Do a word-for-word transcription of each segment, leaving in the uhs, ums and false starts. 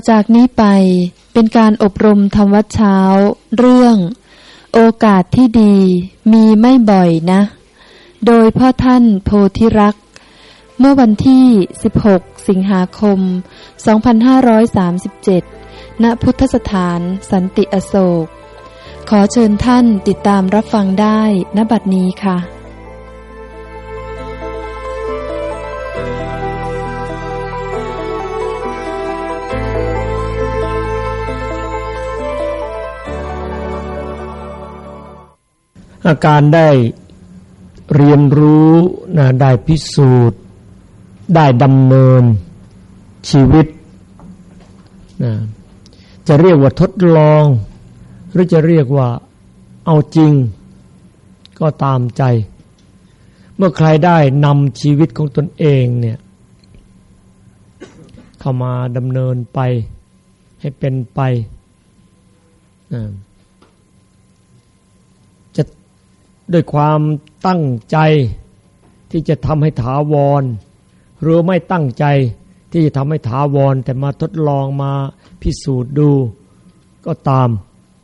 จากนี้ไปเป็นการอบรมธรรมวัดเช้าเรื่องโอกาสที่ดีมีไม่บ่อยนะโดยพ่อท่านโพธิรักษ์เมื่อวันที่สิบหกสิงหาคมสองพันห้าร้อยสามสิบเจ็ดณพุทธสถานสันติอโศกขอเชิญท่านติดตามรับฟังได้ณบัดนี้ค่ะอาการได้เรียนรู้นะได้พิสูจน์ได้ดำเนินชีวิตนะจะเรียกว่าทดลองหรือจะเรียกว่าเอาจริงก็ตามใจเมื่อใครได้นำชีวิตของตนเองเนี่ยเข้ามาดำเนินไปให้เป็นไปนะจะด้วยความตั้งใจที่จะทำให้ถาวรหรือไม่ตั้งใจที่จะทำให้ถาวรแต่มาทดลองมาพิสูจน์ดูก็ตาม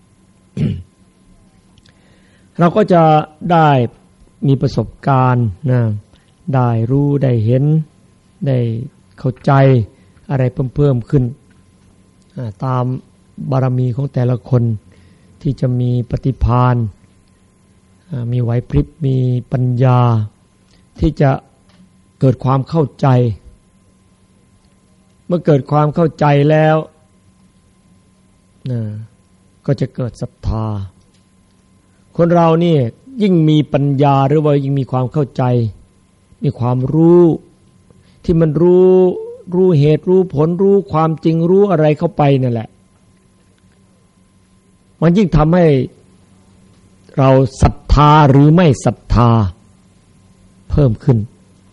เราก็จะได้มีประสบการณ์นะได้รู้ได้เห็นได้เข้าใจอะไรเพิ่มๆขึ้นตามบารมีของแต่ละคนที่จะมีปฏิภาณมีไหวพริบมีปัญญาที่จะเกิดความเข้าใจเมื่อเกิดความเข้าใจแล้วนะก็จะเกิดศรัทธาคนเรานี่ยิ่งมีปัญญาหรือว่ายิ่งมีความเข้าใจมีความรู้ที่มันรู้รู้เหตุรู้ผลรู้ความจริงรู้อะไรเข้าไปนั่นแหละมันยิ่งทำให้เราศรัทธาหรือไม่ศรัทธาเพิ่มขึ้น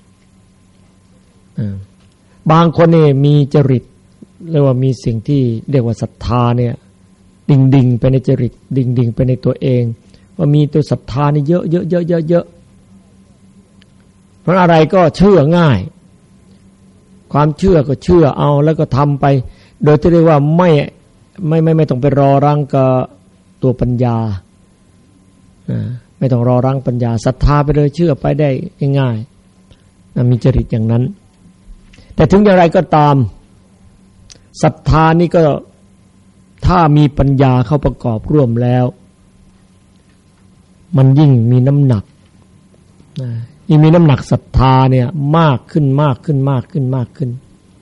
บางคนนี่มีจริตเรียกว่ามีสิ่งที่เรียกว่าศรัทธาเนี่ยดิ่งดิ่งไปในจริตดิ่งดิ่งไปในตัวเองว่ามีตัวศรัทธานี่เยอะเยอะเยอะเยอะเยอะเพราะอะไรก็เชื่อง่ายความเชื่อก็เชื่อเอาแล้วก็ทำไปโดยที่เรียกว่าไม่ไม่ไม่ไม่ต้องไปรอรังกับตัวปัญญาไม่ต้องรอรังปัญญาศรัทธาไปเลยเชื่อไปได้ง่ายๆมีจริตอย่างนั้นแต่ถึงอย่างไรก็ตามศรัทธานี่ก็ถ้ามีปัญญาเข้าประกอบร่วมแล้วมันยิ่งมีน้ำหนักยิ่งมีน้ำหนักศรัทธาเนี่ยมากขึ้นมากขึ้นมากขึ้นมากขึ้น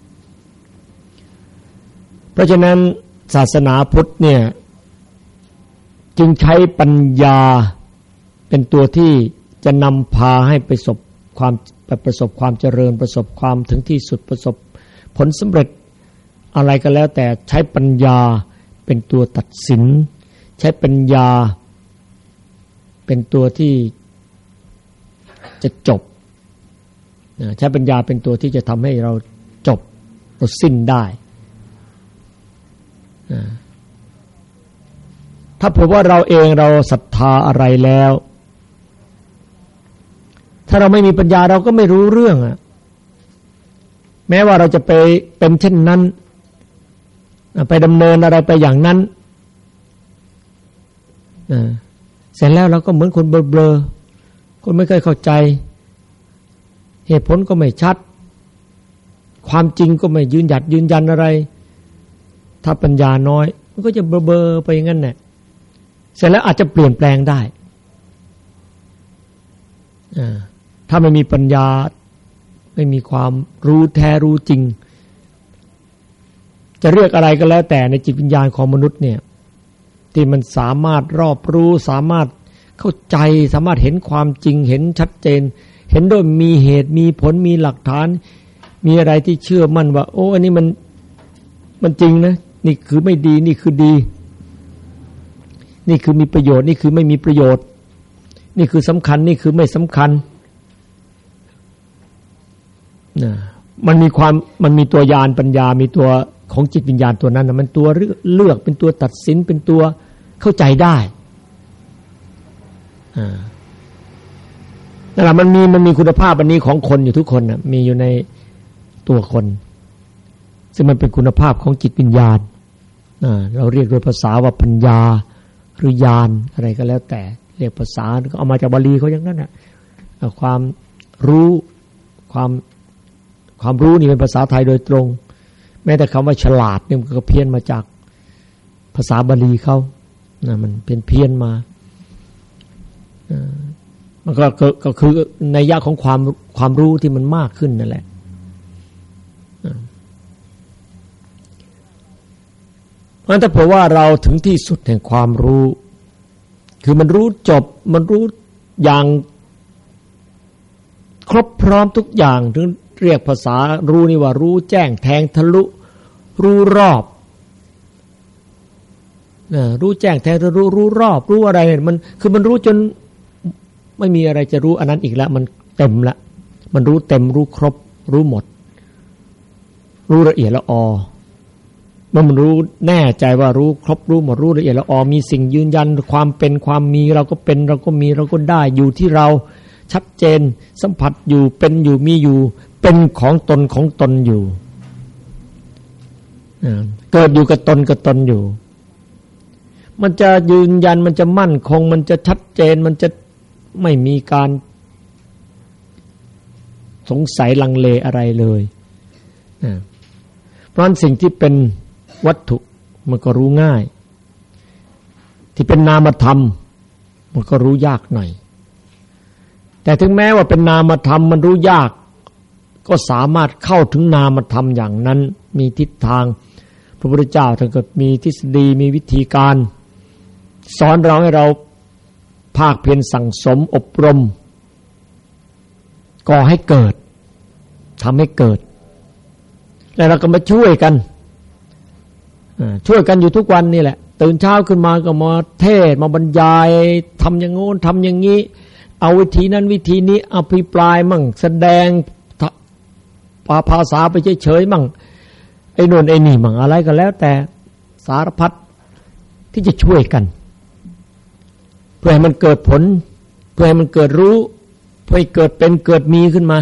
เพราะฉะนั้นศาสนาพุทธเนี่ยจึงใช้ปัญญาเป็นตัวที่จะนำพาให้ประสบความประสบความเจริญประสบความถึงที่สุดประสบผลสำเร็จอะไรก็แล้วแต่ใช้ปัญญาเป็นตัวตัดสินใช้ปัญญาเป็นตัวที่จะจบใช้ปัญญาเป็นตัวที่จะทำให้เราจบเราสิ้นได้ถ้าเผื่อว่าเราเองเราศรัทธาอะไรแล้วถ้าเราไม่มีปัญญาเราก็ไม่รู้เรื่องอ่ะแม้ว่าเราจะไปเป็นเช่นนั้นไปดำเนินอะไรไปอย่างนั้นเสร็จแล้วเราก็เหมือนคนเบลอๆคนไม่เคยเข้าใจเหตุผลก็ไม่ชัดความจริงก็ไม่ยืนหยัดยืนยันอะไรถ้าปัญญาน้อยมันก็จะเบลอๆไปอย่างนั้นแหละเสร็จแล้วอาจจะเปลี่ยนแปลงได้ถ้าไม่มีปัญญาไม่มีความรู้แท้รู้จริงจะเรียกอะไรก็แล้วแต่ในจิตวิญญาณของมนุษย์เนี่ยที่มันสามารถรอบรู้สามารถเข้าใจสามารถเห็นความจริงเห็นชัดเจนเห็นโดยมีเหตุมีผลมีหลักฐานมีอะไรที่เชื่อมั่นว่าโอ้อันนี้มันมันจริงนะนี่คือไม่ดีนี่คือดีนี่คือมีประโยชน์นี่คือไม่มีประโยชน์นี่คือสำคัญนี่คือไม่สำคัญนะมันมีความมันมีตัวญาณปัญญามีตัวของจิตวิญญาณตัวนั้นนะมันตัวเลือกเป็นตัวตัดสินเป็นตัวเข้าใจได้อ่านั่นแหละมันมีมันมีคุณภาพอันนี้ของคนอยู่ทุกคนนะมีอยู่ในตัวคนซึ่งมันเป็นคุณภาพของจิตวิญญาณเราเรียกโดยภาษาว่าปัญญาหรือญาณอะไรก็แล้วแต่เรียกภาษาก็เอามาจากบาลีเขาอย่างนั้นน่ะความรู้ความความรู้นี่เป็นภาษาไทยโดยตรงแม้แต่คำว่าฉลาดเนี่ยมันก็เพี้ยนมาจากภาษาบาลีเขานะมันเป็นเพี้ยนมามันก็ก็คือในยะของความความรู้ที่มันมากขึ้นนั่นแหละเพราะฉะนั้นถ้าเผื่อว่าเราถึงที่สุดแห่งความรู้คือมันรู้จบมันรู้อย่างครบพร้อมทุกอย่างถึงเรียกภาษารู้นี่ว่ารู้แจ้งแทงทะลุรู้รอบนะรู้แจ้งแทงทะลุรู้รอบรู้อะไรมันคือมันรู้จนไม่มีอะไรจะรู้อันนั้นอีกแล้วมันเต็มละมันรู้เต็มรู้ครบรู้หมดรู้ละเอียดละออเมื่อมันรู้แน่ใจว่ารู้ครบรู้หมดรู้ละเอียดละออมีสิ่งยืนยันความเป็นความมีเราก็เป็นเราก็มีเราก็ได้อยู่ที่เราชัดเจนสัมผัสอยู่เป็นอยู่มีอยู่เป็นของตนของตนอยู่เกิดอยู่กับตนกับตนอยู่มันจะยืนยันมันจะมั่นคงมันจะชัดเจนมันจะไม่มีการสงสัยลังเลอะไรเลยเพราะฉะนั้นสิ่งที่เป็นวัตถุมันก็รู้ง่ายที่เป็นนามธรรมมันก็รู้ยากหน่อยแต่ถึงแม้ว่าเป็นนามธรรมมันรู้ยากก็สามารถเข้าถึงนามธรรมอย่างนั้นมีทิศทางพระพุทธเจ้าท่านก็มีทฤษฎีมีวิธีการสอนเราให้เราภาคเพียรสั่งสมอบรมก่อให้เกิดทำให้เกิดแล้วเราก็มาช่วยกันช่วยกันอยู่ทุกวันนี่แหละตื่นเช้าขึ้นมาก็มาเทศมาบรรยายทำอย่างโน้นทำอย่างนี้เอาวิธีนั้นวิธีนี้อภิปรายมั่งแสดงภาษาไปเฉยๆมั่งไอ้โน่นไอ้นี่มั่งอะไรก็แล้วแต่สารพัดที่จะช่วยกันเพื่อให้มันเกิดผลเพื่อให้มันเกิดรู้เพื่อให้เกิดเป็นเกิดมีขึ้นมา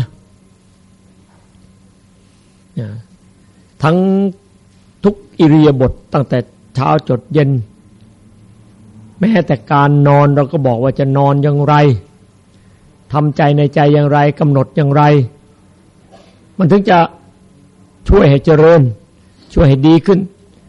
ทั้งทุกอิริยาบถตั้งแต่เช้าจดเย็นแม้แต่การนอนเราก็บอกว่าจะนอนอย่างไรทำใจในใจอย่างไรกำหนดอย่างไรมันถึงจะช่วยให้เจริญช่วยให้ดีขึ้น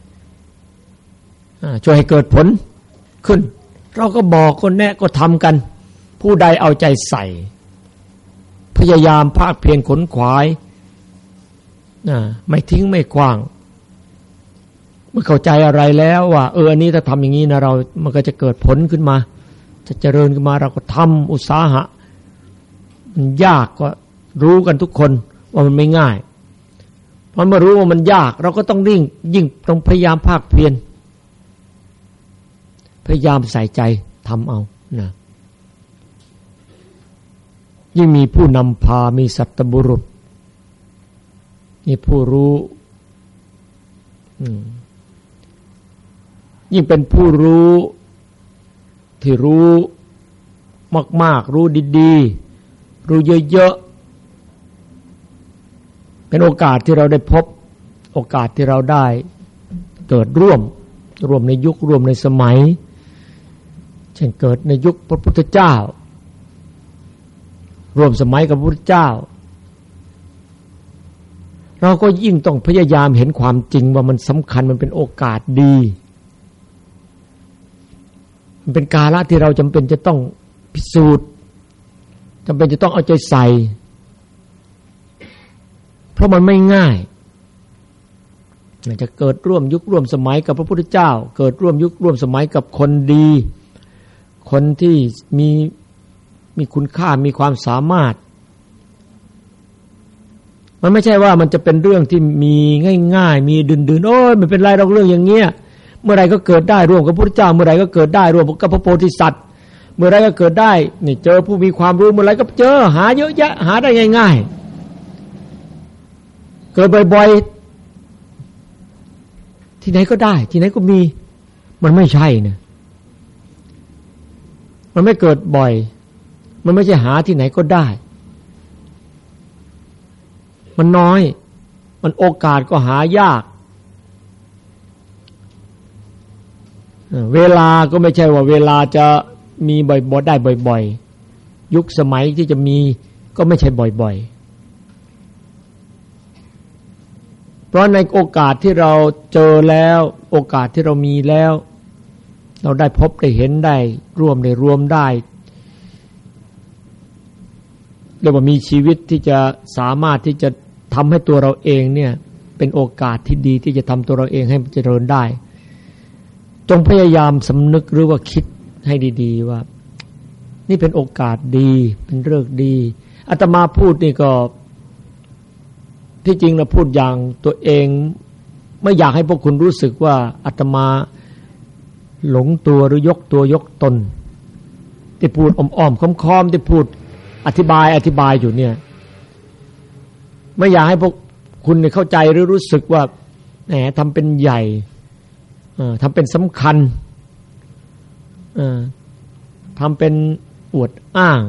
ช่วยให้เกิดผลขึ้นเราก็บอกคนแนะก็ทำกันผู้ใดเอาใจใส่พยายามภาคเพียรขนขวายไม่ทิ้งไม่ขว้างเมื่อเข้าใจอะไรแล้วว่าเอออันนี้ถ้าทำอย่างนี้นะเรามันก็จะเกิดผลขึ้นมาจะเจริญขึ้นมาเราก็ทำอุตสาหะมันยากก็รู้กันทุกคนว่ามันไม่ง่ายเพราะเมื่อรู้ว่ามันยากเราก็ต้องยิ่งยิ่งต้องพยายามภาคเพียรพยายามใส่ใจทำเอานะยิ่งมีผู้นำพามีสัตบุรุษมีผู้รู้ยิ่งเป็นผู้รู้ที่รู้มากๆรู้ดีๆรู้เยอะๆเป็นโอกาสที่เราได้พบโอกาสที่เราได้เกิดร่วมร่วมในยุคร่วมในสมัยเช่นเกิดในยุคพระพุทธเจ้าร่วมสมัยกับพระพุทธเจ้าเราก็ยิ่งต้องพยายามเห็นความจริงว่ามันสำคัญมันเป็นโอกาสดีมันเป็นกาลที่เราจำเป็นจะต้องพิสูจน์จำเป็นจะต้องเอาใจใส่เพราะมันไม่ง่ายจะเกิดร่วมยุคร่วมสมัยกับพระพุทธเจ้าเกิดร่วมยุคร่วมสมัยกับคนดีคนที่มีมีคุณค่ามีความสามารถมันไม่ใช่ว่ามันจะเป็นเรื่องที่มีง่ายๆมีดืนๆโอ้ยไม่เป็นไรเราเรื่องอย่างเงี้ยเมื่อไรก็เกิดได้ร่วมกับพระพุทธเจ้าเมื่อไรก็เกิดได้ร่วมกับพระโพธิสัตว์เมื่อไรก็เกิดได้นี่เจอผู้มีความรู้เมื่อไรก็เจอหาเยอะแยะหาได้ง่ายๆเกิดบ่อยๆที่ไหนก็ได้ที่ไหนก็มีมันไม่ใช่นะมันไม่เกิดบ่อยมันไม่ใช่หาที่ไหนก็ได้มันน้อยมันโอกาสก็หายากเวลาก็ไม่ใช่ว่าเวลาจะมีบ่อยๆได้บ่อยๆยุคสมัยที่จะมีก็ไม่ใช่บ่อยๆเพราะในโอกาสที่เราเจอแล้วโอกาสที่เรามีแล้วเราได้พบได้เห็นได้ร่วมได้รวมได้เรียกว่ามีชีวิตที่จะสามารถที่จะทำให้ตัวเราเองเนี่ยเป็นโอกาสที่ดีที่จะทำตัวเราเองให้เจริญได้จงพยายามสำนึกหรือว่าคิดให้ดีๆว่านี่เป็นโอกาสดีเป็นฤกษ์ดีอาตมาพูดนี่ก็ที่จริงเราพูดอย่างตัวเองไม่อยากให้พวกคุณรู้สึกว่าอาตมาหลงตัวหรือยกตัวยกตนที่พูดอ้อมๆค้อมๆที่พูดอธิบายอธิบายอยู่เนี่ยไม่อยากให้พวกคุณเข้าใจหรือรู้สึกว่าแหมทำเป็นใหญ่ทำเป็นสำคัญทำเป็นอวดอ้าง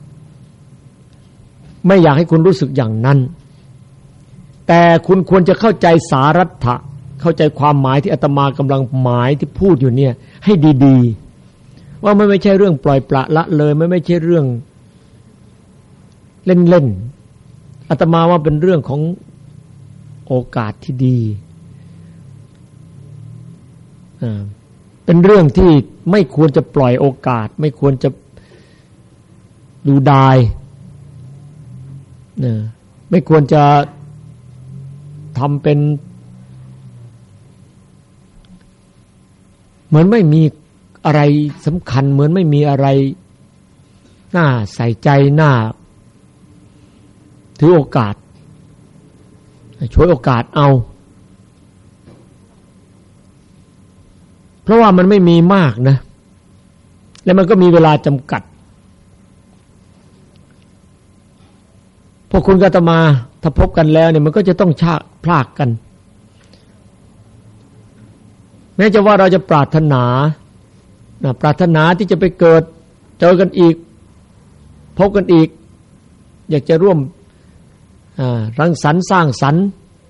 ไม่อยากให้คุณรู้สึกอย่างนั้นแต่คุณควรจะเข้าใจสารัตถะเข้าใจความหมายที่อาตมากำลังหมายที่พูดอยู่เนี่ยให้ดีๆว่ามันไม่ใช่เรื่องปล่อยปละละเลยไม่ไม่ใช่เรื่องเล่นๆอาตมาว่าเป็นเรื่องของโอกาสที่ดีเป็นเรื่องที่ไม่ควรจะปล่อยโอกาสไม่ควรจะดูดายไม่ควรจะทำเป็นเหมือนไม่มีอะไรสำคัญเหมือนไม่มีอะไรน่าใส่ใจน่าถือโอกาสช่วยโอกาสเอาเพราะว่ามันไม่มีมากนะและมันก็มีเวลาจำกัดพวกคุณกับอาตมาถ้าพบกันแล้วเนี่ยมันก็จะต้องชะพลากกันแม้จะว่าเราจะปรารถนานะปรารถนาที่จะไปเกิดเจอกันอีกพบกันอีกอยากจะร่วมรังสรรค์สร้างสรรค์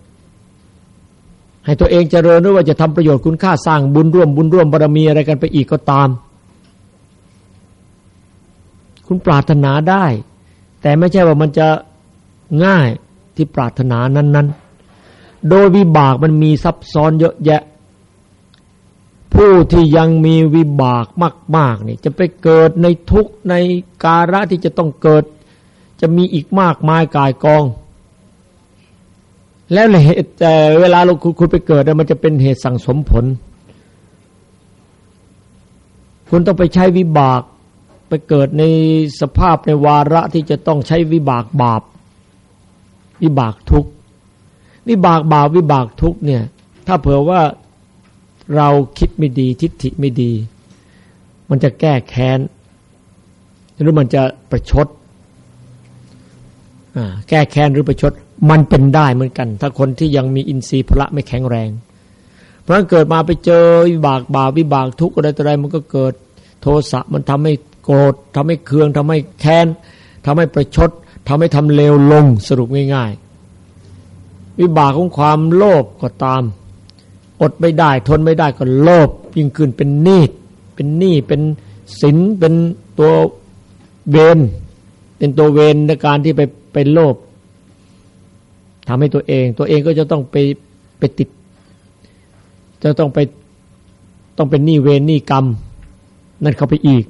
ให้ตัวเองเจริญหรือว่าจะทำประโยชน์คุณค่าสร้างบุญร่วมบุญร่วมบารมีอะไรกันไปอีกก็ตามคุณปรารถนาได้แต่ไม่ใช่ว่ามันจะง่ายที่ปรารถนานั้นๆโดยวิบากมันมีซับซ้อนเยอะแยะผู้ที่ยังมีวิบากมากๆนี่จะไปเกิดในทุกข์ในกาละที่จะต้องเกิดจะมีอีกมากมายกายกองแล้วเหตุแต่เวลาเราคุณไปเกิดมันจะเป็นเหตุสั่งสมผลคุณต้องไปใช้วิบากไปเกิดในสภาพในวาระที่จะต้องใช้วิบากบาปวิบากทุกข์วิบากบาปวิบากทุกข์เนี่ยถ้าเผื่อว่าเราคิดไม่ดีทิฏฐิไม่ดีมันจะแก้แค้นหรือมันจะประชดอ่าแก้แค้นหรือประชดมันเป็นได้เหมือนกันถ้าคนที่ยังมีอินทรีย์พละไม่แข็งแรงเพราะฉะนั้นเกิดมาไปเจอวิบากบาปวิบากทุกข์อะไรต่ออะไรมันก็เกิดโทสะมันทำให้โกรธทำให้เคืองทำให้แค้นทำให้ประชดทำให้ทำเลวลงสรุปง่ายๆวิบากของความโลภก็ตามอดไม่ได้ทนไม่ได้ก็โลภยิ่งขึ้นเป็นหนี้เป็นหนี้เป็นสินเป็นตัวเวรเป็นตัวเวรในการที่ไปไปโลภทำให้ตัวเองตัวเองก็จะต้องไปไปติดจะต้องไปต้องเป็นหนี้เวรหนี้กรรมนั่นเข้าไปอีก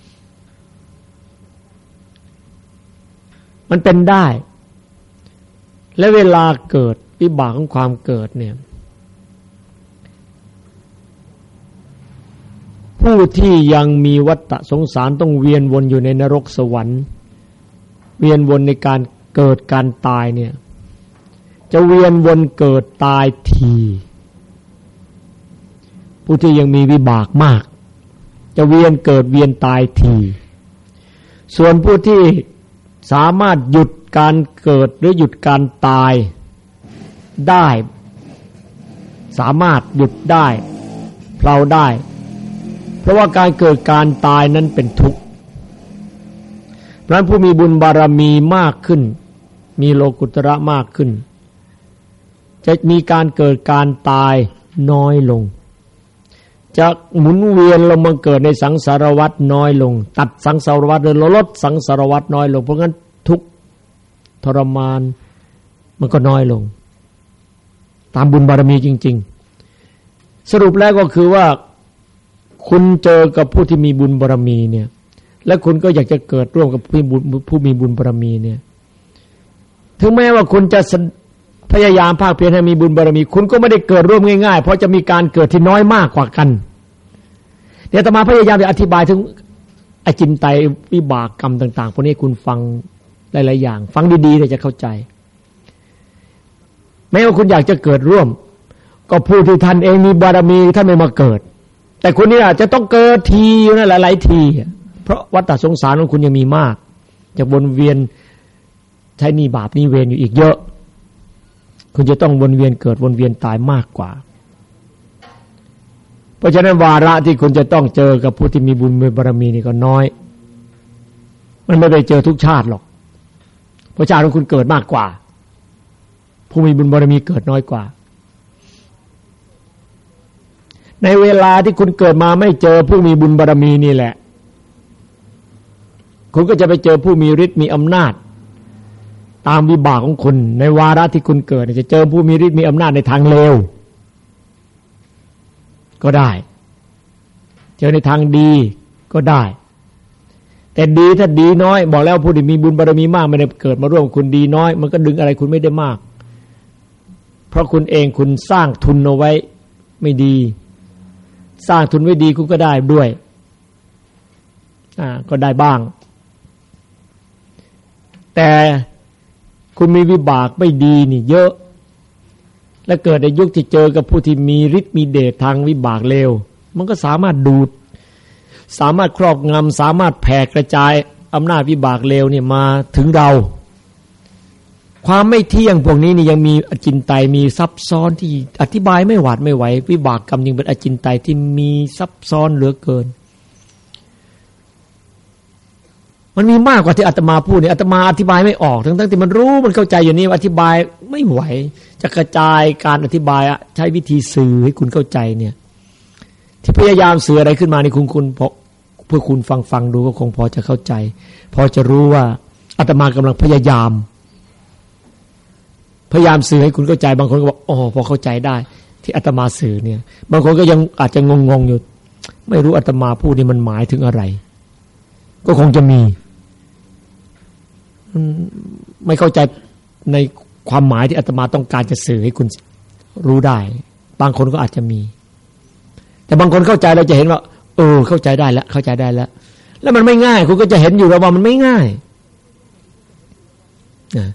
มันเป็นได้และเวลาเกิดวิบากของความเกิดเนี่ยผู้ที่ยังมีวัฏสงสารต้องเวียนวนอยู่ในนรกสวรรค์เวียนวนในการเกิดการตายเนี่ยจะเวียนวนเกิดตายทีผู้ที่ยังมีวิบากมากจะเวียนเกิดเวียนตายทีส่วนผู้ที่สามารถหยุดการเกิดหรือหยุดการตายได้สามารถหยุดได้เพลาได้เพราะว่าการเกิดการตายนั้นเป็นทุกข์เพราะฉะนั้นผู้มีบุญบารมีมากขึ้นมีโลกุตระมากขึ้นจะมีการเกิดการตายน้อยลงจะหมุนเวียนลงมาเกิดในสังสารวัฏน้อยลงตัดสังสารวัฏหรือลดสังสารวัฏน้อยลงเพราะงั้นทุกทรมานมันก็น้อยลงตามบุญบารมีจริงๆสรุปแล้วก็คือว่าคุณเจอกับผู้ที่มีบุญบารมีเนี่ยและคุณก็อยากจะเกิดร่วมกับผู้บุญผู้มีบุญบารมีเนี่ยถึงแม้ว่าคุณจะพยายามภาคเพียรให้มีบุญบารมีคุณก็ไม่ได้เกิดร่วมง่ายๆเพราะจะมีการเกิดที่น้อยมากกว่ากันเดี๋ยวอาตมาพยายามจะอธิบายถึงอจินไตยวิบากกรรมต่างๆพวกนี้คุณฟังหลายๆอย่างฟังดีๆเลยจะเข้าใจแม้ว่าคุณอยากจะเกิดร่วมก็ผู้ที่ท่านเองมีบารมีท่านไม่มาเกิดแต่คุณนี่อาจจะต้องเกิดทีอยู่นั่นหลายๆทีเพราะวัฏสงสารของคุณยังมีมากจะวนเวียนใช้นี่บาปนี่เวรอยู่อีกเยอะคุณจะต้องวนเวียนเกิดวนเวียนตายมากกว่าเพราะฉะนั้นวาระที่คุณจะต้องเจอกับผู้ที่มีบุญมีบารมีนี่ก็น้อยมันไม่ได้เจอทุกชาติหรอกเพราะชาติของคุณเกิดมากกว่าผู้มีบุญบารมีเกิดน้อยกว่าในเวลาที่คุณเกิดมาไม่เจอผู้มีบุญบารมีนี่แหละคุณก็จะไปเจอผู้มีฤทธิ์มีอำนาจตามวิบากของคุณในวาระที่คุณเกิดจะเจอผู้มีฤทธิ์มีอำนาจในทางเลวก็ได้เจอในทางดีก็ได้แต่ดีถ้าดีน้อยบอกแล้วผู้ที่มีบุญบารมีมากไม่ได้เกิดมาร่วมคุณดีน้อยมันก็ดึงอะไรคุณไม่ได้มากเพราะคุณเองคุณสร้างทุนเอาไว้ไม่ดีสร้างทุนไว้ดีคุณก็ได้ด้วยอ่าก็ได้บ้างแต่คุณมีวิบากไม่ดีนี่เยอะและเกิดในยุคที่เจอกับผู้ที่มีฤทธิ์มีเดชทางวิบากเลวมันก็สามารถดูดสามารถครอบงำสามารถแผ่กระจายอำนาจวิบากเลวเนี่ยมาถึงเราความไม่เที่ยงพวกนี้นี่ยังมีอจินไตยมีซับซ้อนที่อธิบายไม่หวาดไม่ไหววิบากกรรมยังเป็นอจินไตยที่มีซับซ้อนเหลือเกินมันมีมากกว่าที่อาตมาพูดเนี่ยอาตมาอธิบายไม่ออกทั้งๆที่มันรู้มันเข้าใจอยู่นี่อธิบายไม่ไหวจะกระจายการอธิบายใช้วิธีสื่อให้คุณเข้าใจเนี่ยที่พยายามสื่ออะไรขึ้นมานี่คุณคุณพอเพื่อคุณฟังฟังดูก็คงพอจะเข้าใจพอจะรู้ว่าอาตมากำลังพยายามพยายามสื่อให้คุณเข้าใจบางคนก็บอกอ๋อพอเข้าใจได้ที่อาตมาสื่อเนี่ยบางคนก็ยังอาจจะงงๆอยู่ไม่รู้อาตมาพูดนี่มันหมายถึงอะไรก็คงจะมีไม่เข้าใจในความหมายที่อาตมาต้องการจะสื่อให้คุณรู้ได้บางคนก็อาจจะมีแต่บางคนเข้าใจเราจะเห็นว่าเออเข้าใจได้แล้วเข้าใจได้แล้วแล้วมันไม่ง่ายคุณก็จะเห็นอยู่แล้วว่ามันไม่ง่ายนะ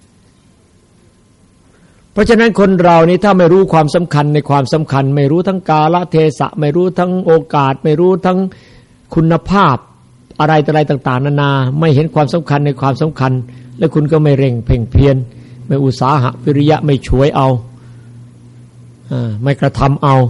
เพราะฉะนั้นคนเรานี่ถ้าไม่รู้ความสำคัญในความสำคัญไม่รู้ทั้งกาลเทศะไม่รู้ทั้งโอกาสไม่รู้ทั้งคุณภาพอะไรต่ออะไรต่างๆนานาไม่เห็นความสำคัญในความสำคัญและคุณก็ไม่เร่งเพ่งเพียรไม่อุตสาหะวิริยะไม่ช่วยเอาอ่าไม่กระทำเอา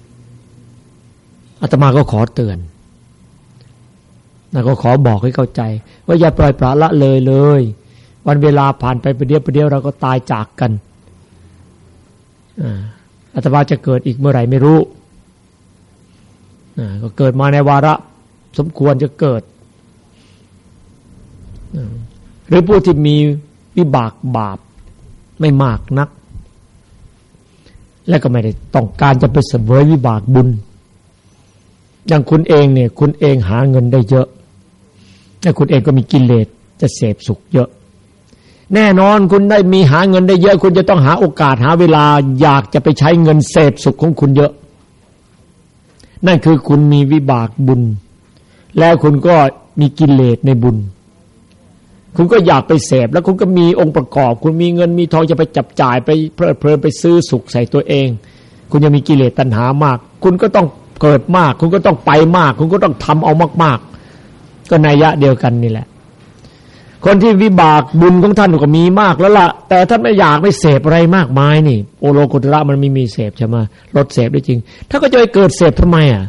อาตมาก็ขอเตือนนะก็ขอบอกให้เข้าใจว่าอย่าปล่อยปละละเลยเลยวันเวลาผ่านไปประเดี๋ยวประเดี๋ยวเราก็ตายจากกันอ่าอาตมาจะเกิดอีกเมื่อไหร่ไม่รู้อ่าก็เกิดมาในวาระสมควรจะเกิดหรือผู้ที่มีวิบากบาปไม่มากนักและก็ไม่ได้ต้องการจะไปเสวยวิบากบุญอย่างคุณเองเนี่ยคุณเองหาเงินได้เยอะและคุณเองก็มีกิเลสจะเสพสุขเยอะแน่นอนคุณได้มีหาเงินได้เยอะคุณจะต้องหาโอกาสหาเวลาอยากจะไปใช้เงินเสพสุขของคุณเยอะนั่นคือคุณมีวิบากบุญแล้วคุณก็มีกิเลสในบุญคุณก็อยากไปเสพแล้วคุณก็มีองค์ประกอบคุณมีเงินมีทองจะไปจับจ่ายไปเพลิดเพลินไปซื้อสุขใส่ตัวเองคุณยังมีกิเลสตัณหามากคุณก็ต้องเกิดมากคุณก็ต้องไปมากคุณก็ต้องทำเอามากๆก็นัยยะเดียวกันนี่แหละคนที่วิบากบุญของท่านก็มีมากแล้วล่ะแต่ท่านไม่อยากไม่เสพอะไรมากมายนี่โอโลกุตระมันไม่มีเสพใช่ไหมลดเสพได้จริงถ้าก็จะไปเกิดเสพทำไมอ่ะ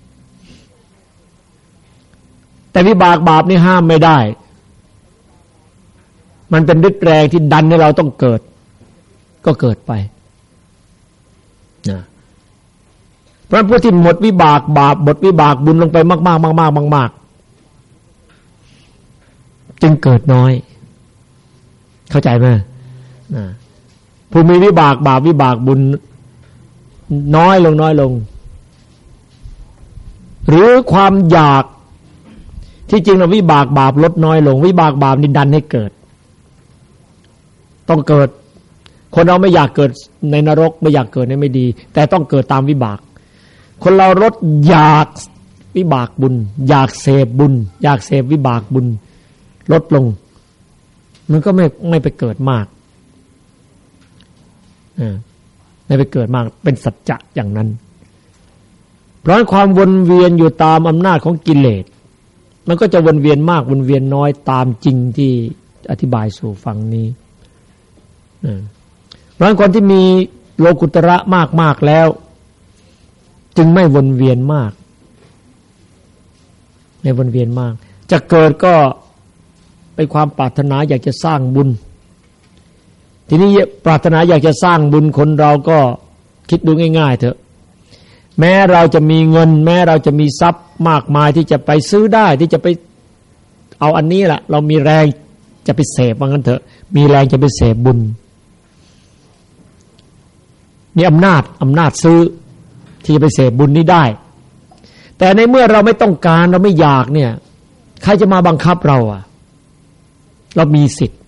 แต่วิบากบาปนี่ห้ามไม่ได้มันเป็นฤทธิ์แรงที่ดันให้เราต้องเกิดก็เกิดไปนะเพราะผู้ที่หมดวิบากบาปหมดวิบากบุญลงไปมากๆมากๆมากๆจึงเกิดน้อยเข้าใจไหมนะผู้มีวิบากบาปวิบากบุญน้อยลงน้อยลงหรือความอยากที่จริงเราวิบากบาปลดน้อยลงวิบากบาปนี่ดันให้เกิดต้องเกิดคนเราไม่อยากเกิดในนรกไม่อยากเกิดในไม่ดีแต่ต้องเกิดตามวิบากคนเราลดอยากวิบากบุญอยากเสพบุญอยากเสพวิบากบุญลดลงมันก็ไม่ไม่ไปเกิดมากอ่าไม่ไปเกิดมากเป็นสัจจะอย่างนั้นเพราะความวนเวียนอยู่ตามอำนาจของกิเลสมันก็จะวนเวียนมากวนเวียนน้อยตามจริงที่อธิบายสู่ฟังนี้เพราะคนที่มีโลกุตระมากๆแล้วจึงไม่วนเวียนมากไม่วนเวียนมากจะเกิดก็เป็นความปรารถนาอยากจะสร้างบุญทีนี้ปรารถนาอยากจะสร้างบุญคนเราก็คิดดูง่ายๆเถอะแม้เราจะมีเงินแม้เราจะมีทรัพย์มากมายที่จะไปซื้อได้ที่จะไปเอาอันนี้แหละเรามีแรงจะไปเสพว่างั้นเถอะมีแรงจะไปเสพบุญมีอำนาจอำนาจซื้อที่จะไปเสพบุญนี้ได้แต่ในเมื่อเราไม่ต้องการเราไม่อยากเนี่ยใครจะมาบังคับเราอ่ะเรามีสิทธิ์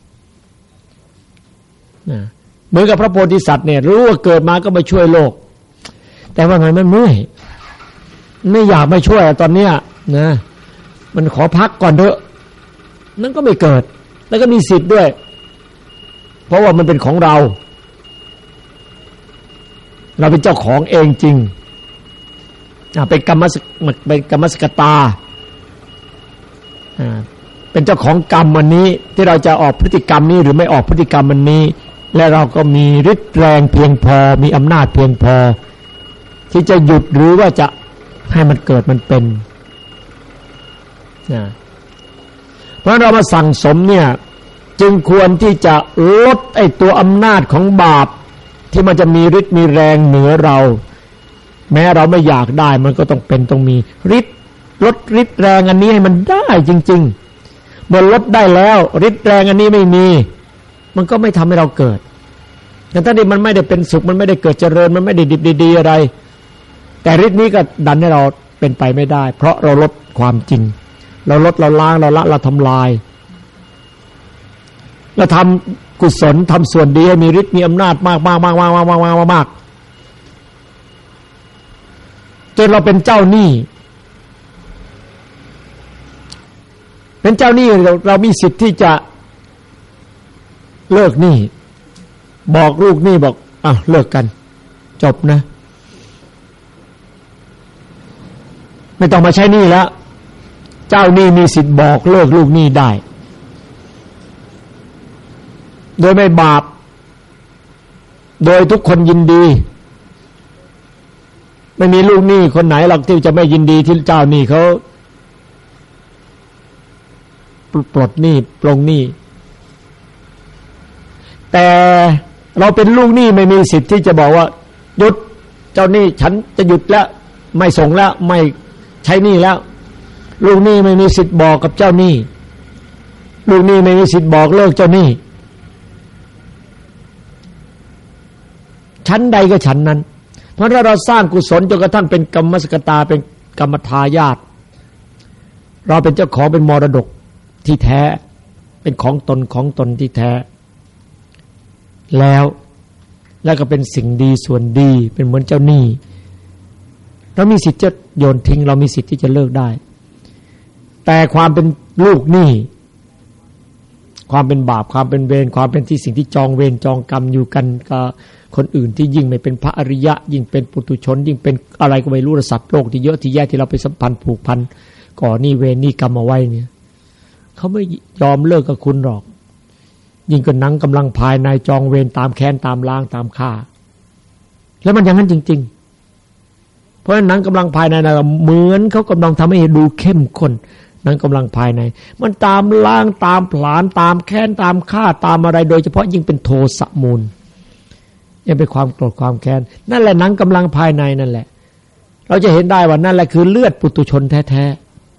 นะเหมือนกับพระโพธิสัตว์เนี่ยรู้ว่าเกิดมาก็มาช่วยโลกแต่ว่าไงมันเมื่อยไม่อยากมาช่วยตอนเนี้ยนะมันขอพักก่อนเถอะนั่นก็ไม่เกิดแล้วก็มีสิทธิ์ด้วยเพราะว่ามันเป็นของเราเราเป็นเจ้าของเองจริงเป็นกรรมสเป็นกรรมสกตาเป็นเจ้าของกรรมอันนี้ที่เราจะออกพฤติกรรมนี้หรือไม่ออกพฤติกรรมอันนี้และเราก็มีฤทธิ์แรงเพียงพอมีอำนาจเพียงพอที่จะหยุดหรือว่าจะให้มันเกิดมันเป็นนะเพราะเรามาสั่งสมเนี่ยจึงควรที่จะลดไอ้ตัวอำนาจของบาปที่มันจะมีฤทธิ์มีแรงเหนือเราแม้เราไม่อยากได้มันก็ต้องเป็นต้องมีฤทธิ์ลดฤทธิ์แรงอันนี้ให้มันได้จริงๆเมื่อลดได้แล้วฤทธิ์แรงอันนี้ไม่มีมันก็ไม่ทำให้เราเกิดแต่ถ้านี่มันไม่ได้เป็นสุขมันไม่ได้เกิดเจริญมันไม่ได้ดิบดีๆอะไรแต่ฤทธิ์นี้ก็ดันให้เราเป็นไปไม่ได้เพราะเราลดความจริงเราลดเราล้างเราละเราทำลายเราทำกุศลทำส่วนดีให้มีฤทธิ์มีอำนาจมากมากมากมากมากมากมากมากจนเราเป็นเจ้าหนี้เป็นเจ้าหนี้เราเรามีสิทธิ์ที่จะเลิกหนี้บอกลูกหนี้บอกอ่ะเลิกกันจบนะไม่ต้องมาใช้หนี้แล้วเจ้าหนี้มีสิทธิ์บอกเลิกลูกหนี้ได้โดยไม่บาปโดยทุกคนยินดีไม่มีลูกหนี้คนไหนหรอกที่จะไม่ยินดีที่เจ้าหนี้เขาปลดหนี้ปลงหนี้แต่เราเป็นลูกหนี้ไม่มีสิทธิ์ที่จะบอกว่าหยุดเจ้าหนี้ฉันจะหยุดแล้วไม่ส่งแล้วไม่ใช้หนี้แล้วลูกหนี้ไม่มีสิทธิ์บอกกับเจ้าหนี้ลูกหนี้ไม่มีสิทธิ์บอกเลิกเจ้าหนี้ชั้นใดก็ชั้นนั้นเพราะถ้าเราสร้างกุศลจนกระทั่งเป็นกรรมสกตาเป็นกรรมทายาทเราเป็นเจ้าของเป็นมรดกที่แท้เป็นของตนของตนที่แท้แล้วแล้วก็เป็นสิ่งดีส่วนดีเป็นเหมือนเจ้าหนี้เรามีสิทธิ์จะโยนทิ้งเรามีสิทธิ์ที่จะเลิกได้แต่ความเป็นลูกหนี้ความเป็นบาปความเป็นเวรความเป็นที่สิ่งที่จองเวรจองกรรมอยู่กันกับคนอื่นที่ยิ่งไม่เป็นพระอริยะยิ่งเป็นปุถุชนยิ่งเป็นอะไรก็ไม่รู้ระสัตว์โลกที่เยอะที่แยะที่เราไปสัมพันธ์ผูกพันก่อหนี้เวรหนี้กรรมเอาไว้เนี่ยเขาไม่ยอมเลิกกับคุณหรอกยิ่งก็หนังกำลังภายในจองเวรตามแค้นตามล้างตามฆ่าแล้วมันอย่างนั้นจริงๆเพราะฉะนั้นหนังกำลังภายในนะเหมือนเขากำลังทำให้ดูเข้มข้นหนังกำลังภายในมันตามล้างตามผลาญตามแค้นตามฆ่าตามอะไรโดยเฉพาะยิ่งเป็นโทสะมูลยังเป็นความโกรธความแค้นนั่นแหละหนังกำลังภายในนั่นแหละเราจะเห็นได้ว่านั่นแหละคือเลือดปุถุชนแท้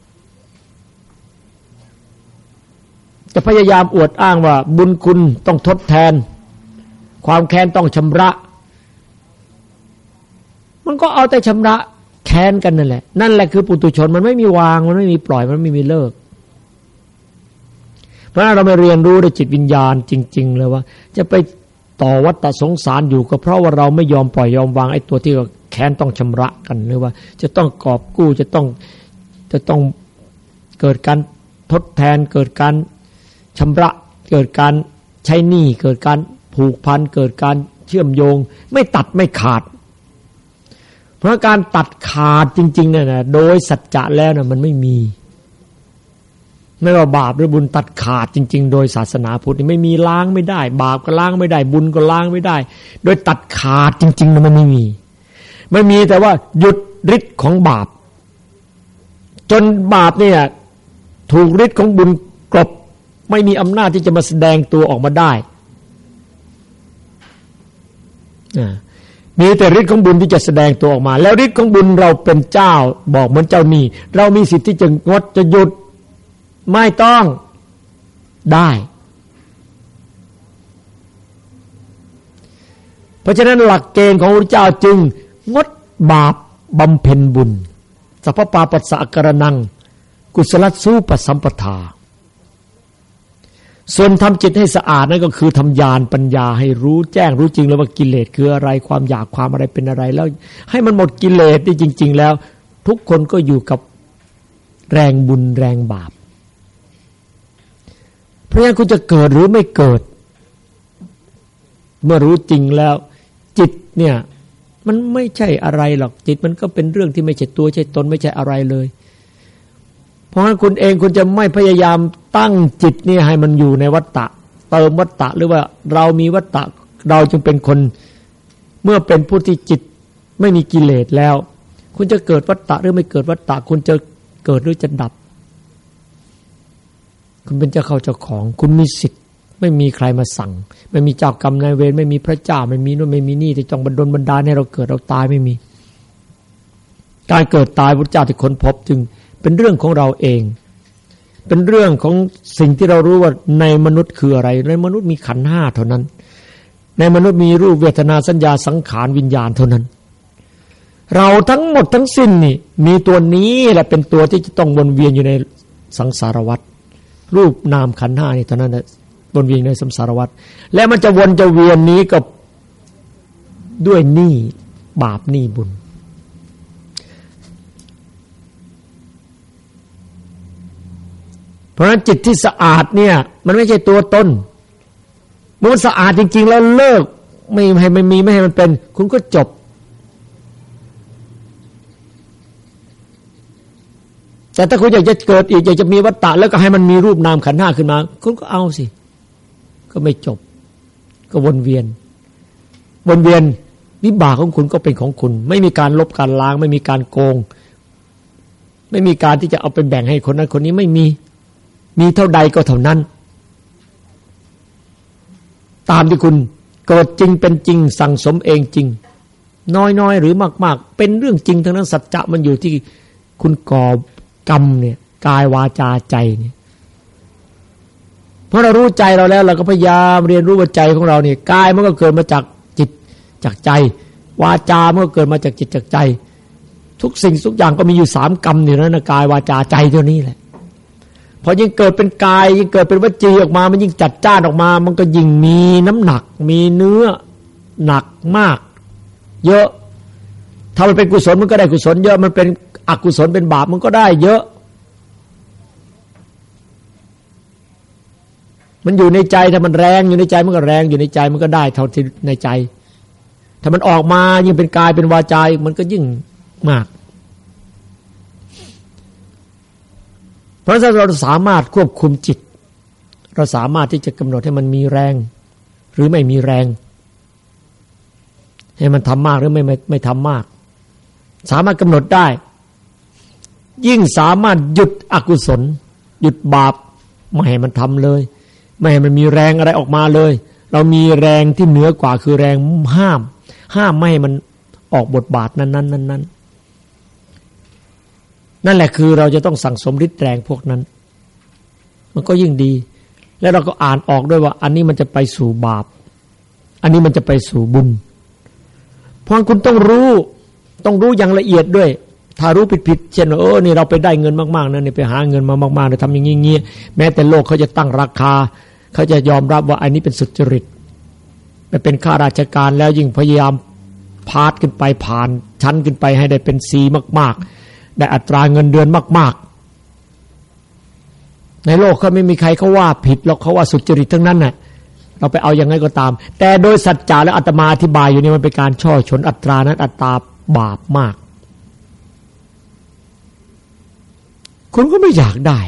ๆจะพยายามอวดอ้างว่าบุญคุณต้องทดแทนความแค้นต้องชำระมันก็เอาแต่ชำระแค้นกันนั่นแหละนั่นแหละคือปุถุชนมันไม่มีวางมันไม่มีปล่อยมันไม่มีเลิกเพราะฉะนั้นเราไม่เรียนรู้ด้วยจิตวิญญาณจริงๆเลยว่าจะไปต่อวัฏสงสารอยู่ก็เพราะว่าเราไม่ยอมปล่อยยอมวางไอ้ตัวที่แค้นต้องชำระกันหรือว่าจะต้องกอบกู้จะต้องจะต้องเกิดการทดแทนเกิดการชำระเกิดการใช้หนี้เกิดการผูกพันเกิดการเชื่อมโยงไม่ตัดไม่ขาดเพราะการตัดขาดจริงๆเนี่ยนะโดยสัจจะแล้วนะมันไม่มีไม่ว่าบาปหรือบุญตัดขาดจริงๆโดยศาสนาพุทธไม่มีล้างไม่ได้บาปก็ล้างไม่ได้บุญก็ล้างไม่ได้โดยตัดขาดจริงๆนะมันไม่มีไม่มีแต่ว่าหยุดฤทธิ์ของบาปจนบาปเนี่ยถูกฤทธิ์ของบุญกลบไม่มีอำนาจที่จะมาแสดงตัวออกมาได้มีแต่ฤทธิ์ของบุญที่จะแสดงตัวออกมาแล้วฤทธิ์ของบุญเราเป็นเจ้าบอกเหมือนเจ้าหนี้เรามีสิทธิ์ที่จะงดจะหยุดไม่ต้องได้เพราะฉะนั้นหลักเกณฑ์ของพระเจ้าจึงงดบาปบำเพ็ญบุญสัพพปาปัสสะกรณังกุศลสูปสัมปทาส่วนทำจิตให้สะอาดนั่นก็คือทำญาณปัญญาให้รู้แจ้งรู้จริงแล้วว่ากิเลสคืออะไรความอยากความอะไรเป็นอะไรแล้วให้มันหมดกิเลสได้จริงๆแล้วทุกคนก็อยู่กับแรงบุญแรงบาปเพราะงั้นคุณจะเกิดหรือไม่เกิดเมื่อรู้จริงแล้วจิตเนี่ยมันไม่ใช่อะไรหรอกจิตมันก็เป็นเรื่องที่ไม่ใช่ตัวใช่ตนไม่ใช่อะไรเลยเพราะงั้นคุณเองคุณจะไม่พยายามตั้งจิตนี่ให้มันอยู่ในวัฏฏะเติมวัฏฏะหรือว่าเรามีวัฏฏะเราจึงเป็นคนเมื่อเป็นผู้ที่จิตไม่มีกิเลสแล้วคุณจะเกิดวัฏฏะหรือไม่เกิดวัฏฏะคุณจะเกิดหรือจะดับคุณเป็นเจ้าเข้าเจ้าของคุณมีสิทธิ์ไม่มีใครมาสั่งไม่มีเจ้ากรรมนายเวรไม่มีพระเจ้าไม่มีนู่นไม่มีนี่ที่จ้องบันดลบันดาลให้เราเกิดเราตายไม่มีการเกิดตายพระเจ้าที่ค้นพบจึงเป็นเรื่องของเราเองเป็นเรื่องของสิ่งที่เรารู้ว่าในมนุษย์คืออะไรในมนุษย์มีขันธ์ห้าเท่านั้นในมนุษย์มีรูปเวทนาสัญญาสังขารวิญญาณเท่านั้นเราทั้งหมดทั้งสิ้นนี่มีตัวนี้แหละเป็นตัวที่จะต้องวนเวียนอยู่ในสังสารวัฏรูปนามขันธ์ห้านี่เท่านั้นวนเวียนในสังสารวัฏและมันจะวนจะเวียนนี้ก็ด้วยหนี้บาปหนี้บุญเพราะฉะนั้นจิตที่สะอาดเนี่ยมันไม่ใช่ตัวตนเมื่อมันสะอาดจริงๆแล้วเลิกไม่ให้มันมีไม่ให้มันเป็นคุณก็จบแต่ถ้าคุณอยากจะเกิดอีกอยากจะมีวัฏฏะแล้วก็ให้มันมีรูปนามขันธ์ห้าขึ้นมาคุณก็เอาสิก็ไม่จบก็วนเวียนวนเวียนวิบากของคุณก็เป็นของคุณไม่มีการลบการล้างไม่มีการโกงไม่มีการที่จะเอาไปแบ่งให้คนนั้นคนนี้ไม่มีมีเท่าใดก็เท่านั้นตามที่คุณเกิดจริงเป็นจริงสั่งสมเองจริงน้อยๆหรือมากๆเป็นเรื่องจริงทั้งนั้นสัจจะมันอยู่ที่คุณก่อกรรมเนี่ยกายวาจาใจเนี่ยเพราะเรารู้ใจเราแล้วเราก็พยายามเรียนรู้ว่าใจของเราเนี่ยกายมันก็เกิดมาจากจิตจากใจวาจามันก็เกิดมาจากจิตจากใจทุกสิ่งทุกอย่างก็มีอยู่สามกรรมอยู่นั้นนะกายวาจาใจเท่านี้แหละพอยิ่งเกิดเป็นกายยิ่งเกิดเป็นวจีออกมามันยิ่งจัดจ้านออกมามันก็ยิ่งมีน้ำหนักมีเนื้อหนักมากเยอะถ้ามันเป็นกุศลมันก็ได้กุศลเยอะมันเป็นอกุศลเป็นบาปมันก็ได้เยอะมันอยู่ในใจถ้ามันแรงอยู่ในใจมันก็แรงอยู่ในใจมันก็ได้เท่าที่ในใจถ้ามันออกมายิ่งเป็นกายเป็นวาจามันก็ยิ่งมากเพราะฉะนั้นเราสามารถควบคุมจิตเราสามารถที่จะกำหนดให้มันมีแรงหรือไม่มีแรงให้มันทำมากหรือไม่ไม่ไม่ทำมากสามารถกำหนดได้ยิ่งสามารถหยุดอกุศลหยุดบาปไม่ให้มันทำเลยไม่ให้มันมีแรงอะไรออกมาเลยเรามีแรงที่เหนือกว่าคือแรงห้ามห้ามไม่ให้มันออกบทบาทนั้นๆนั้นๆนั่นแหละคือเราจะต้องสั่งสมฤทธิ์แรงพวกนั้นมันก็ยิ่งดีแล้วเราก็อ่านออกด้วยว่าอันนี้มันจะไปสู่บาปอันนี้มันจะไปสู่บุญเพราะคุณต้องรู้ต้องรู้อย่างละเอียดด้วยถ้ารู้ผิดๆเช่นเออนี่เราไปได้เงินมากๆนะนี่ไปหาเงินมามากๆเลยทำอย่างงี้ๆแม้แต่โลกเขาจะตั้งราคาเขาจะยอมรับว่าอันนี้เป็นสุจริตไปเป็นข้าราชการแล้วยิ่งพยายามพาดขึ้นไปผ่านชั้นขึ้นไปให้ได้เป็นซีมากๆได้อัตราเงินเดือนมากๆในโลกเขาไม่มีใครเขาว่าผิดหรอกเขาว่าสุจริตทั้งนั้นน่ะเราไปเอาอย่างไงก็ตามแต่โดยสัจจะและอาตมาอธิบายอยู่นี่มันเป็นการช่อฉนอัตรานั้นอัตราบาปมากคุณก็ไม่อยากได้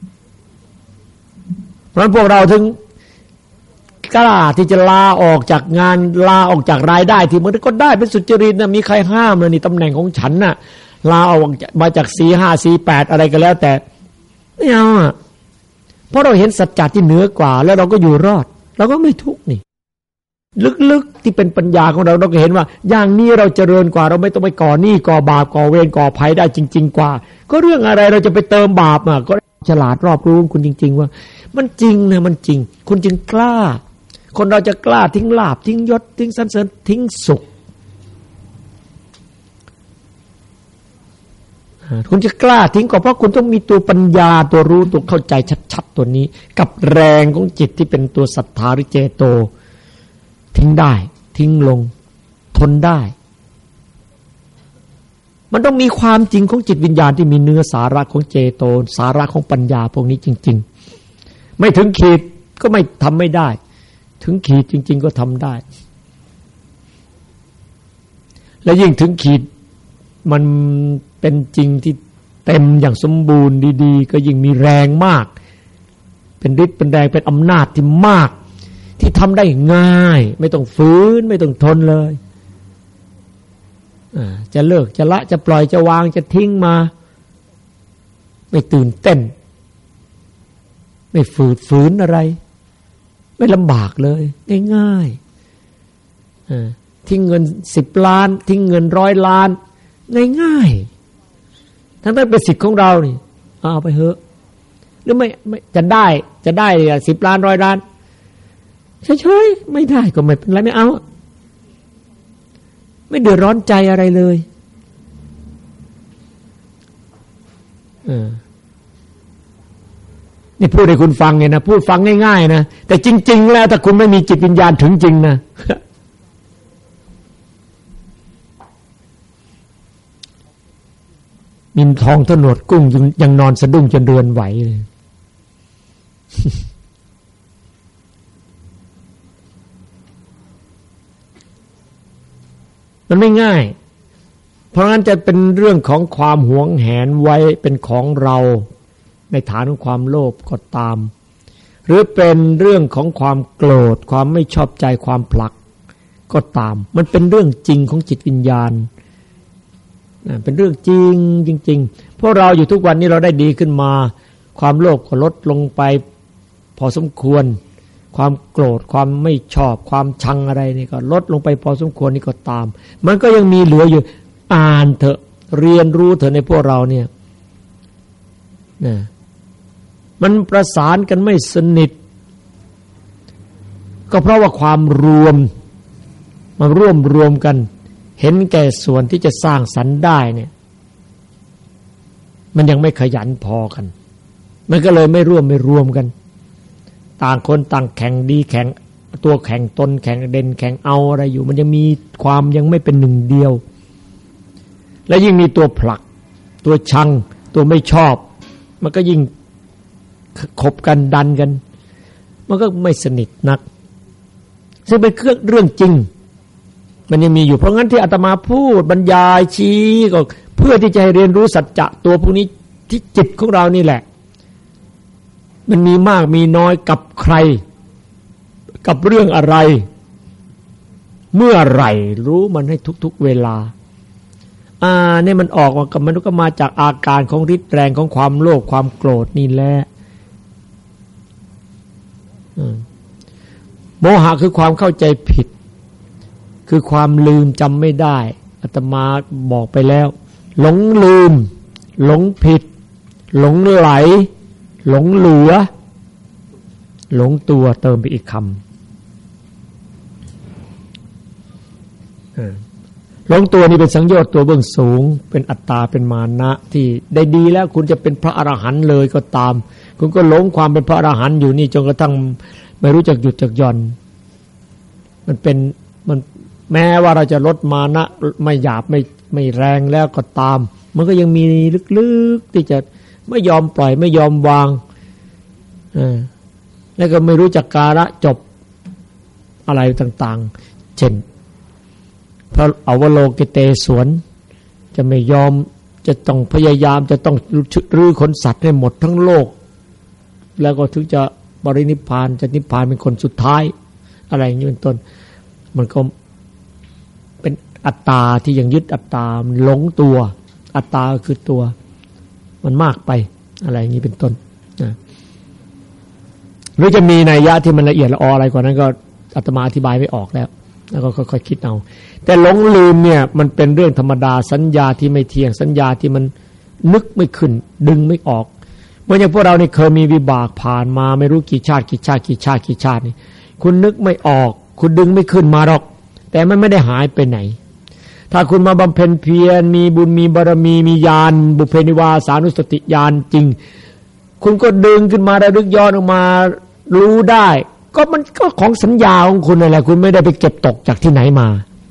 เพราะฉะนั้นพวกเราถึงกล้าที่จะลาออกจากงานลาออกจากรายได้ที่มันก็ได้เป็นสุจริตนะมีใครห้ามเลยนี่ตำแหน่งของฉันน่ะลาออกมาจากสี่ห้าสี่แปดอะไรก็แล้วแต่ไม่เอาอ่ะเพราะเราเห็นสัจจะที่เหนือกว่าแล้วเราก็อยู่รอดเราก็ไม่ทุกข์นี่ลึกๆที่เป็นปัญญาของเราเราก็เห็นว่าอย่างนี้เราเจริญกว่าเราไม่ต้องไปก่อหนี้ก่อบาปก่อเวรก่อภัยได้จริงๆกว่าก็เรื่องอะไรเราจะไปเติมบาปอ่ะก็ฉลาดรอบรู้คุณจริงๆว่ามันจริงนะมันจริงคุณจึงกล้าคนเราจะกล้าทิ้งลาภทิ้งยศทิ้งสรรเสริญทิ้งสุขคุณจะกล้าทิ้งก็เพราะคุณต้องมีตัวปัญญาตัวรู้ตัวเข้าใจชัดๆตัวนี้กับแรงของจิตที่เป็นตัวศรัทธาหรือเจโตทิ้งได้ทิ้งลงทนได้มันต้องมีความจริงของจิตวิญญาณที่มีเนื้อสาระของเจโตสาระของปัญญาพวกนี้จริงๆไม่ถึงขีดก็ไม่ทำไม่ได้ถึงขีดจริงๆก็ทำได้และยิ่งถึงขีดมันเป็นจริงที่เต็มอย่างสมบูรณ์ดีๆก็ยิ่งมีแรงมากเป็นฤทธิ์เป็นแรงเป็นอำนาจที่มากที่ทำได้ง่ายไม่ต้องฝืนไม่ต้องทนเลยจะเลิกจะละจะปล่อยจะวางจะทิ้งมาไม่ตื่นเต้นไม่ฝืดฝืนอะไรไม่ลำบากเลยง่ายๆทิ้งเงินสิบล้านทิ้งเงินร้อยล้านง่ายๆทั้งนั้นเป็นสิทธิ์ของเรานี่เอาไปเถอะหรือไม่ไม่จะได้จะได้สิบล้านร้อยล้านเฉยๆไม่ได้ก็ไม่เป็นไรไม่เอาไม่เดือดร้อนใจอะไรเลยเออนี่พูดให้คุณฟังไงนะพูดฟังง่ายๆนะแต่จริงๆแล้วถ้าคุณไม่มีจิตวิญญาณถึงจริงนะมินทองถนวดกุ้งยังนอนสะดุ้งจนเรือนไหวเลยมันไม่ง่ายเพราะงั้นจะเป็นเรื่องของความหวงแหนไว้เป็นของเราในฐานของความโลภก็ตามหรือเป็นเรื่องของความโกรธความไม่ชอบใจความผลักก็ตามมันเป็นเรื่องจริงของจิตวิญญาณเป็นเรื่องจริงจริงๆพวกเราอยู่ทุกวันนี้เราได้ดีขึ้นมาความโลภก็ลดลงไปพอสมควรความโกรธความไม่ชอบความชังอะไรนี่ก็ลดลงไปพอสมควรนี่ก็ตามมันก็ยังมีเหลืออยู่อ่านเถอะเรียนรู้เถอะในพวกเราเนี่ยนะมันประสานกันไม่สนิทก็เพราะว่าความรวมมาร่วมรวมกันเห็นแก่ส่วนที่จะสร้างสรรค์ได้เนี่ยมันยังไม่ขยันพอกันมันก็เลยไม่ร่วมไม่รวมกันต่างคนต่างแข่งดีแข่งตัวแข่งตนแข่งเด่นแข่งเอาอะไรอยู่มันยังมีความยังไม่เป็นหนึ่งเดียวและยิ่งมีตัวผลักตัวชังตัวไม่ชอบมันก็ยิ่งขบกันดันกันมันก็ไม่สนิทนักซึ่งเป็นเรื่องจริงมันยังมีอยู่เพราะงั้นที่อาตมาพูดบรรยายชี้ก็เพื่อที่จะให้เรียนรู้สัจจะตัวพวกนี้ที่จิตของเรานี่แหละมันมีมากมีน้อยกับใครกับเรื่องอะไรเมื่อไหร่รู้มันให้ทุกๆเวลาอ่าเนี่ยมันออกมากับมันก็มาจากอาการของฤทธิ์แรงของความโลภความโกรธนี่แหละโมหะคือความเข้าใจผิดคือความลืมจำไม่ได้อาตมาบอกไปแล้วหลงลืมหลงผิดหลงไหลหลงเหลือหลงตัวเติมไปอีกคำหลงตัวนี่เป็นสังโยชน์ตัวเบื้องสูงเป็นอัตตาเป็นมานะที่ได้ดีแล้วคุณจะเป็นพระอรหันต์เลยก็ตามคุณก็หลงความเป็นพระอรหันต์อยู่นี่จนกระทั่งไม่รู้จักหยุดจักหย่อนมันเป็นมันแม้ว่าเราจะลดมานะไม่หยาบไม่ไม่แรงแล้วก็ตามมันก็ยังมีลึกๆที่จะไม่ยอมปล่อยไม่ยอมวางอ่าแล้วก็ไม่รู้จักกาละจบอะไรต่างๆเช่นพระอวโลกิเตศวรจะไม่ยอมจะต้องพยายามจะต้องรื้อขนสัตว์ให้หมดทั้งโลกแล้วก็ถึงจะบรินิพพานจะนิพพานเป็นคนสุดท้ายอะไรอย่างนี้เป็นต้นมันก็เป็นอัตตาที่ยังยึดอัตตามันหลงตัวอัตตาคือตัวมันมากไปอะไรอย่างนี้เป็นต้นนะหรือจะมีนัยยะที่มันละเอียดละอออะไรกว่านั้นก็อาตมาอธิบายไม่ออกแล้วแล้วก็ค่อยๆคิดเอาแต่หลงลืมเนี่ยมันเป็นเรื่องธรรมดาสัญญาที่ไม่เที่ยงสัญญาที่มันนึกไม่ขึ้นดึงไม่ออกเมื่ออย่างพวกเรานี่เคยมีวิบากผ่านมาไม่รู้กี่ชาติกี่ชาติกี่ชาติกี่ชาตินี่คุณนึกไม่ออกคุณดึงไม่ขึ้นมาหรอกแต่มันไม่ได้หายไปไหนถ้าคุณมาบำเพ็ญเพียรมีบุญมีบารมีมีญาณบุพเพนิวาสานุสติญาณจริงคุณก็ดึงขึ้นมาระลึกย้อนออกมารู้ได้ก็มันก็ของสัญญาของคุณนั่นแหละคุณไม่ได้ไปเก็บตกจากที่ไหนมา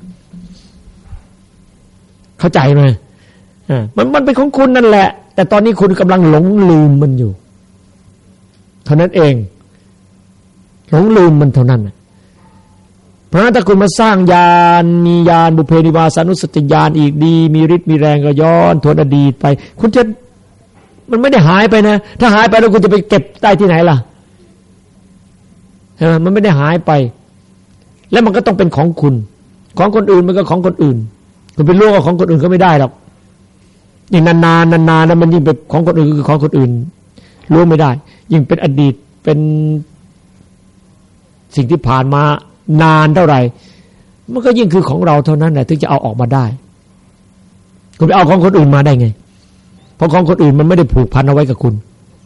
เข้าใจไหมอ่ามันมันเป็นของคุณนั่นแหละแต่ตอนนี้คุณกำลังหลงลืมมันอยู่เท่านั้นเองหลงลืมมันเท่านั้นเพราะฉะนั้นถ้าคุณมาสร้างญาณมีญาณบุพเพนิวาสานุสติญาณอีกดีมีฤทธิ์มีแรงก็ย้อนทวนอดีตไปคุณจะมันไม่ได้หายไปนะถ้าหายไปแล้วคุณจะไปเก็บได้ที่ไหนล่ะใช่ไหมมันไม่ได้หายไปแล้วมันก็ต้องเป็นของคุณของคนอื่นมันก็ของคนอื่นคุณเป็นลูกของคนอื่นก็ไม่ได้หรอกยิ่งนานๆนานๆแล้วมันยิ่งเป็นของคนอื่นคือของคนอื่นรู้ไม่ได้ยิ่งเป็นอดีตเป็นสิ่งที่ผ่านมานานเท่าไหร่มันก็ยิ่งคือของเราเท่านั้นแหละถึงจะเอาออกมาได้คุณไปเอาของคนอื่นมาได้ไงเพราะของคนอื่นมันไม่ได้ผูกพันเอาไว้กับคุณ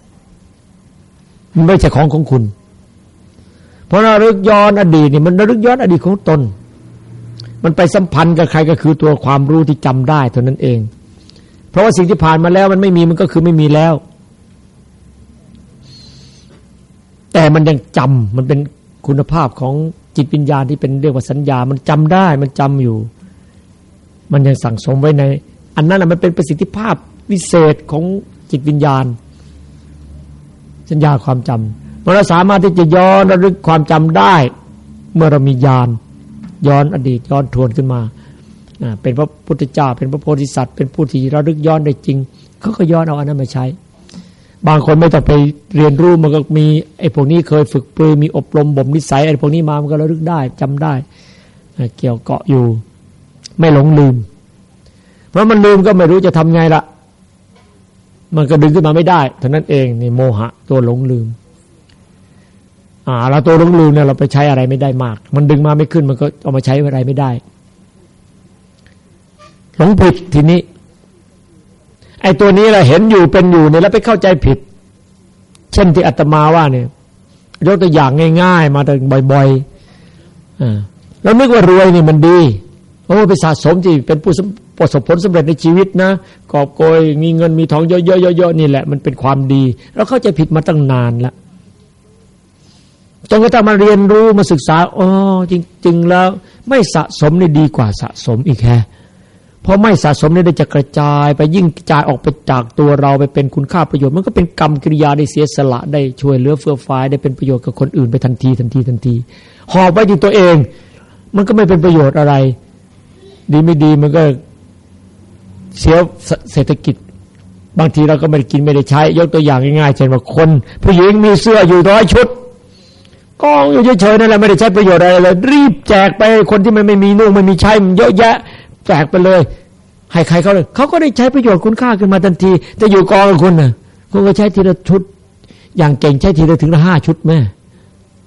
มันไม่ใช่ของของคุณเพราะระลึกย้อนอดีตนี่มันระลึกย้อนอดีตของตนมันไปสัมพันธ์กับใครก็คือตัวความรู้ที่จำได้เท่านั้นเองเพราะว่าสิ่งที่ผ่านมาแล้วมันไม่มีมันก็คือไม่มีแล้วแต่มันยังจำมันเป็นคุณภาพของจิตวิญญาณที่เป็นเรียกว่าสัญญามันจำได้มันจำอยู่มันยังสั่งสมไว้ในอันนั้นมันเป็นประสิทธิภาพวิเศษของจิตวิญญาณสัญญาความจำเราสามารถที่จะย้อนระลึกความจำได้เมื่อเรามีญาณย้อนอดีตย้อนทวนขึ้นมาเป็นพระพุทธเจ้าเป็นพระโพธิสัตว์เป็นผู้ที่ระลึกย้อนได้จริงเขาก็ย้อนเอาอันนั้นมาใช้บางคนไม่ต้องไปเรียนรู้มันก็มีไอ้พวกนี้เคยฝึกปรือมีอบรมบ่มนิสัยไอ้พวกนี้มามันก็ระลึกได้จำได้เกี่ยวเกาะอยู่ไม่หลงลืมเพราะมันลืมก็ไม่รู้จะทำไงละมันก็ดึงขึ้นมาไม่ได้เท่านั้นเองนี่โมหะตัวหลงลืมอ่าเราตัวหลงลืมเนี่ยเราไปใช้อะไรไม่ได้มากมันดึงมาไม่ขึ้นมันก็เอามาใช้อะไรไม่ได้หลงผิดทีนี้ไอ้ตัวนี้เราเห็นอยู่เป็นอยู่เนี่ยแล้วไปเข้าใจผิดเช่นที่อาตมาว่าเนี่ยยกตัวอย่างง่ายๆมาแต่บ่อยๆอ่าแล้วนึกว่ารวยนี่มันดีโอ้ไปสะสมที่เป็นผู้ประสบผลสำเร็จในชีวิตนะกอบโกยมีเงินมีทองเยอะๆๆๆนี่แหละมันเป็นความดีเราเข้าใจผิดมาตั้งนานแล้วจนกระทั่งมาเรียนรู้มาศึกษาอ๋อจริงๆแล้วไม่สะสมนี่ดีกว่าสะสมอีกแค่เพราะไม่สะสมนี่ได้จะกระจายไปยิ่งกระจายออกไปจากตัวเราไปเป็นคุณค่าประโยชน์มันก็เป็นกรรมกิริยาได้เสียสละได้ช่วยเหลือเฟื่อฟ้าได้เป็นประโยชน์กับคนอื่นไปทันทีทันทีทันทีหอบไว้ที่ตัวเองมันก็ไม่เป็นประโยชน์อะไรดีไม่ดีมันก็เสียเศรษฐกิจบางทีเราก็ไม่ได้กินไม่ได้ใช้ยกตัวอย่างง่ายๆเช่นว่าคนผู้หญิงมีเสื้ออยู่ร้อยชุดกองอยู่เฉยๆนั่นแหละไม่ได้ใช้ประโยชน์อะไรเลยรีบแจกไปคนที่มันไม่มีนุ่งไม่มีใช้มันเยอะแยะแจกไปเลยให้ใครเขาเลยเขาก็ได้ใช้ประโยชน์คุณค่าขึ้นมาทันทีจะอยู่กองกับคุณน่ะคุณก็ใช้ทีละชุดอย่างเก่งใช้ทีละถึงละห้าชุดแม่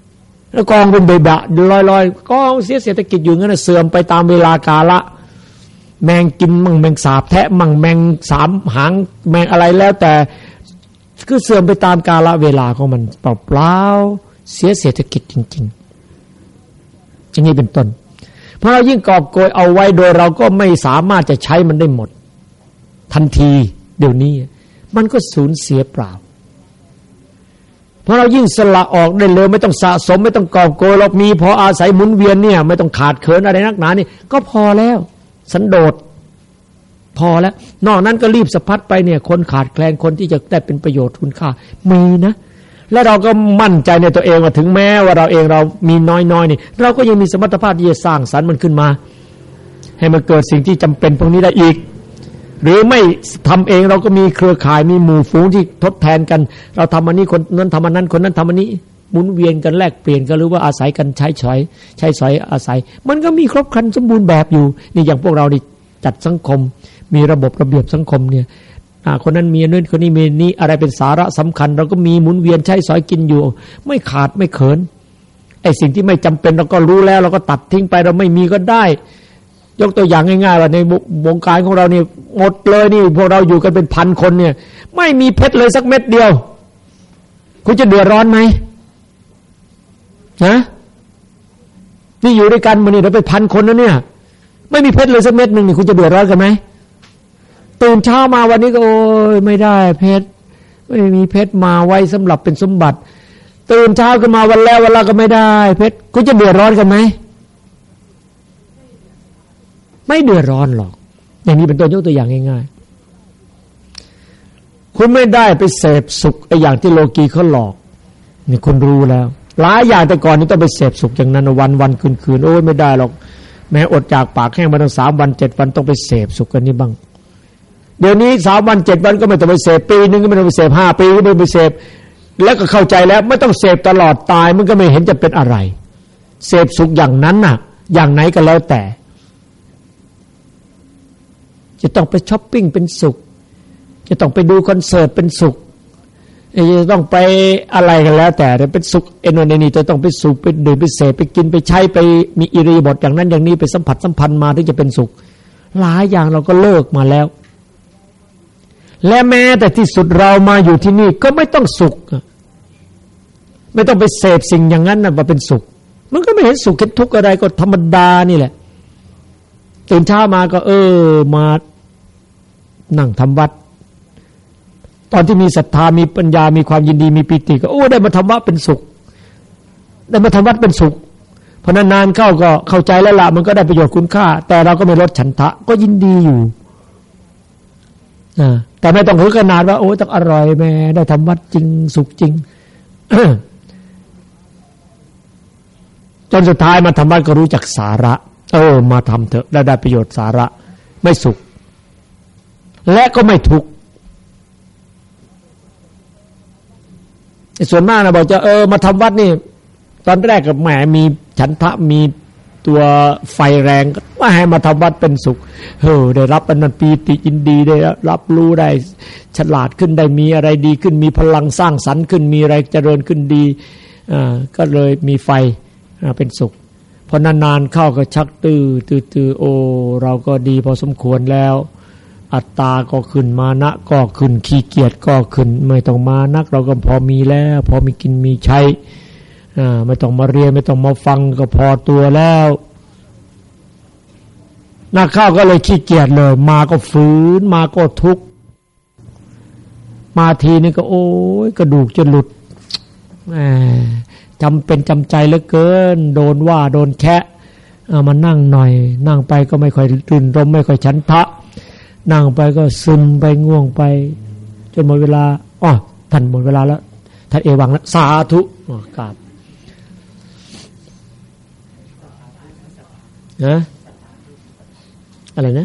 แล้วกองเป็นเบะลอยๆกองเสียเศรษฐกิจอยู่งั้นเสื่อมไปตามเวลากาละแมงกินมั่งแมงสาบแทะมั่งแมงสามหางแมงอะไรแล้วแต่คือเสื่อมไปตามกาลเวลาของมันเปล่าๆเสียเศรษฐกิจจริงๆอย่างนี้เป็นต้นเพราะเรายิ่งกอบโกยเอาไว้โดยเราก็ไม่สามารถจะใช้มันได้หมดทันทีเดี๋ยวนี้มันก็สูญเสียเปล่าเพราะเรายิ่งสละออกได้เร็วไม่ต้องสะสมไม่ต้องกอบโกยเรามีพออาศัยหมุนเวียนเนี่ยไม่ต้องขาดเขินอะไรนักหนานี่ก็พอแล้วสันโดษพอแล้วนอกนั้นก็รีบสะพัดไปเนี่ยคนขาดแคลนคนที่จะได้เป็นประโยชน์คุณค่ามีนะและเราก็มั่นใจในตัวเองว่าถึงแม้ว่าเราเองเรามีน้อยๆนี่เราก็ยังมีสมรรถภาพที่จะสร้างสรรค์มันขึ้นมาให้มันเกิดสิ่งที่จำเป็นพวกนี้ได้อีกหรือไม่ทำเองเราก็มีเครือข่ายมีหมู่ฝูงที่ทดแทนกันเราทำอันนี้คนนั้นทำอันนั้นคนนั้นทำอันนี้หมุนเวียนกันแลกเปลี่ยนกันหรือว่าอาศัยกันใช้สอยใช้สอยอาศัยมันก็มีครบครันสมบูรณ์แบบอยู่นี่อย่างพวกเรานี่จัดสังคมมีระบบระเบียบสังคมเนี่ยคนนั้นมีนู่นคนนี้มีนี่อะไรเป็นสาระสำคัญเราก็มีหมุนเวียนใช้สอยกินอยู่ไม่ขาดไม่เขินไอ้สิ่งที่ไม่จำเป็นเราก็รู้แล้วเราก็ตัดทิ้งไปเราไม่มีก็ได้ยกตัวอย่างง่ายๆว่าในวงการของเรานี่หมดเลยนี่พวกเราอยู่กันเป็นพันคนเนี่ยไม่มีเพชรเลยสักเม็ดเดียวคุณจะเดือดร้อนไหมนะนี่อยู่ด้วยกันมันนี่เราเป็นพันคนนะเนี่ยไม่มีเพชรเลยสักเม็ดหนึ่งนี่คุณจะเดือดร้อนกันไหมตื่นเช้ามาวันนี้ก็โอ้ยไม่ได้เพชรไม่มีเพชรมาไว้สำหรับเป็นสมบัติตื่นเช้าขึ้นมาวันแล้ววันละก็ไม่ได้เพชรคุณจะเดือดร้อนกันไหมไม่เดือดร้อนหรอกอย่างนี้เป็นตัวยกตัวอย่างง่ายๆคุณไม่ได้ไปเสพสุขไอ้อย่างที่โลกีเขาหลอกนี่คุณรู้แล้วหลายอย่างแต่ก่อนนี่ต้องไปเสพสุขอย่างนั้นวันวันคืนคืนโอ้ยไม่ได้หรอกแม้อดจากปากแห้งมาตั้งสามวันเจ็ดวันต้องไปเสพสุขกันนี่บ้างเดี๋ยวนี้สามวันเจ็ดวันก็ไม่ต้องไปเสพปีนึงก็ไม่ต้องไปเสพห้าปีก็ไม่ไปเสพแล้วก็เข้าใจแล้วไม่ต้องเสพตลอดตายมันก็ไม่เห็นจะเป็นอะไรเสพสุขอย่างนั้นน่ะอย่างไหนก็แล้วแต่จะต้องไปช้อปปิ้งเป็นสุขจะต้องไปดูคอนเสิร์ตเป็นสุขจะต้องไปอะไรกันแล้วแต่เป็นสุขเอ็นโนเนนี่จะต้องไปสุขไปดื่มไปเสพไปกินไปใช้ไปมีอิริยาบถอย่างนั้นอย่างนี้ไปสัมผัสสัมพันธ์มาถึงจะเป็นสุขหลายอย่างเราก็เลิกมาแล้วและแม้แต่ที่สุดเรามาอยู่ที่นี่ก็ไม่ต้องสุขไม่ต้องไปเสพสิ่งอย่างนั้นนะว่าเป็นสุขมันก็ไม่เห็นสุขเห็นทุกข์อะไรก็ธรรมดานี่แหละตื่นเช้ามาก็เออมานั่งทำวัดตอนที่มีศรัทธามีปัญญามีความยินดีมีปิติก็โอ้ได้มาทำวัดเป็นสุขได้มาทำวัดเป็นสุขเพราะนานๆเข้าก็เข้าใจแล้วล่ะมันก็ได้ประโยชน์คุณค่าแต่เราก็ไม่ลดฉันทะก็ยินดีอยู่นะแต่ไม่ต้องถึงขนาดว่าโอ้ต้องอร่อยแม่ได้ทำวัดจริงสุขจริง จนสุดท้ายมาทำวัดก็รู้จักสาระเออมาทำเถอะได้ได้ประโยชน์สาระไม่สุขและก็ไม่ทุกข์ส่วนมากนะบอกจะเออมาทำวัดนี่ตอนแรกกับแหมมีฉันทะมีตัวไฟแรงก็ว่าให้มาทำวัดเป็นสุขเฮ้อได้รับอันนั้นปีติยินดีได้รับรู้ได้ฉลาดขึ้นได้มีอะไรดีขึ้นมีพลังสร้างสรรค์ขึ้นมีอะไรเจริญขึ้นดีอ่าก็เลยมีไฟอ่าเป็นสุขพอนานๆเข้าก็ชักตื้อตื้อโอ้เราก็ดีพอสมควรแล้วอัตตาก็ขึ้นมานะก็ขึ้นขี้เกียจก็ขึ้นไม่ต้องมานักเราก็พอมีแล้วพอมีกินมีใช้อ่าไม่ต้องมาเรียนไม่ต้องมาฟังก็พอตัวแล้วนักเข้าก็เลยขี้เกียจเลยมาก็ฝืนมาก็ทุกข์มาทีนึงก็โอ้ยกระดูกจะหลุดแหมจำเป็นจำใจเหลือเกินโดนว่าโดนแคะเอามานั่งหน่อยนั่งไปก็ไม่ค่อยตื่นรมไม่ค่อยฉันทะนั่งไปก็ซึมไปง่วงไปจนหมดเวลาอ๋อท่านหมดเวลาแล้วท่านเอวังแล้วสาธุอ๋อกราบนะอะไรนะ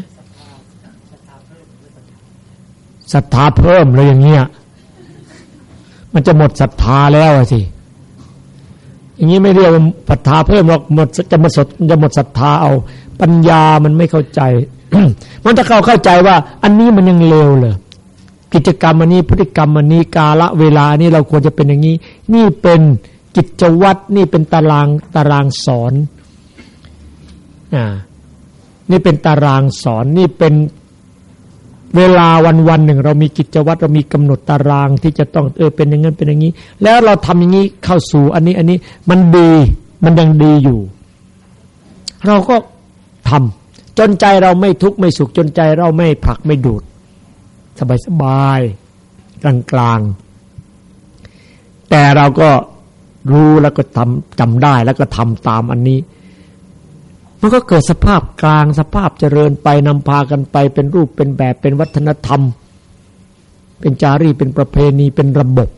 ศรัทธาเพิ่มเลยอย่างเงี้ยมันจะหมดศรัทธาแล้วสิอย่างนี้ไม่เรียกว่าศรัทธาเพิ่มหรอกหมดจะมาสดจะหมดศรัทธาเอาปัญญามันไม่เข้าใจ มันจะเข้าเข้าใจว่าอันนี้มันยังเลวเลยกิจกรรมอันนี้พฤติกรรมอันนี้กาละเวลานี้เราควรจะเป็นอย่างนี้นี่เป็นกิจวัตรนี่เป็นตารางตารางสอนอ่านี่เป็นตารางสอนนี่เป็นเวลาวันวันหนึ่งเรามีกิจวัตรเรามีกำหนดตารางที่จะต้องเออเป็นอย่างนั้นเป็นอย่างนี้แล้วเราทำอย่างนี้เข้าสู่อันนี้อันนี้มันดีมันยังดีอยู่เราก็ทำจนใจเราไม่ทุกข์ไม่สุขจนใจเราไม่ผลักไม่ดูดสบายสบายกลางกลางแต่เราก็รู้แล้วก็ทำจำได้แล้วก็ทำตามอันนี้มันก็เกิดสภาพกลางสภาพเจริญไปนำพากันไปเป็นรูปเป็นแบบเป็นวัฒนธรรมเป็นจารีตเป็นประเพณีเป็นระบบ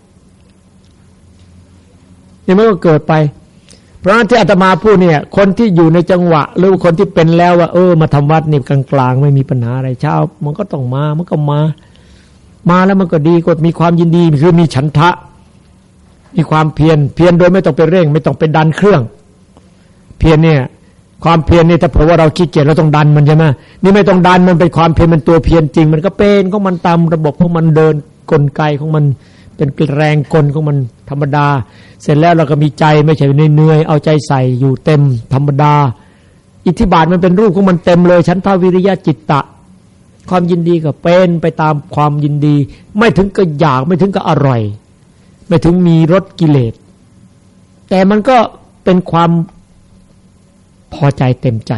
นี่มันก็เกิดไปเพราะฉะนั้นที่อาตมาพูดเนี่ยคนที่อยู่ในจังหวะหรือคนที่เป็นแล้วว่าเออมาทำวัดนี่กลางกลางไม่มีปัญหาอะไรเช้ามันก็ต้องมามันก็มามาแล้วมันก็ดีก็มีความยินดีคือมีฉันทะมีความเพียรเพียรโดยไม่ต้องไปเร่งไม่ต้องไปดันเครื่องเพียรเนี่ยความเพียรนี่ถ้าเผื่อว่าเราขี้เกียจเราต้องดันมันใช่ไหมนี่ไม่ต้องดันมันเป็นความเพียรมันตัวเพียรจริงมันก็เป็นของมันตามระบบของมันเดินกลไกของมันเป็นแรงกลของมันธรรมดาเสร็จแล้วเราก็มีใจไม่ใช่เหนื่อยเอาใจใส่อยู่เต็มธรรมดาอิทธิบาทมันเป็นรูปของมันเต็มเลยฉันทาวิริยะจิตตะความยินดีก็เป็นไปตามความยินดีไม่ถึงกับอยากไม่ถึงกับอร่อยไม่ถึงมีรสกิเลสแต่มันก็เป็นความพอใจเต็มใจ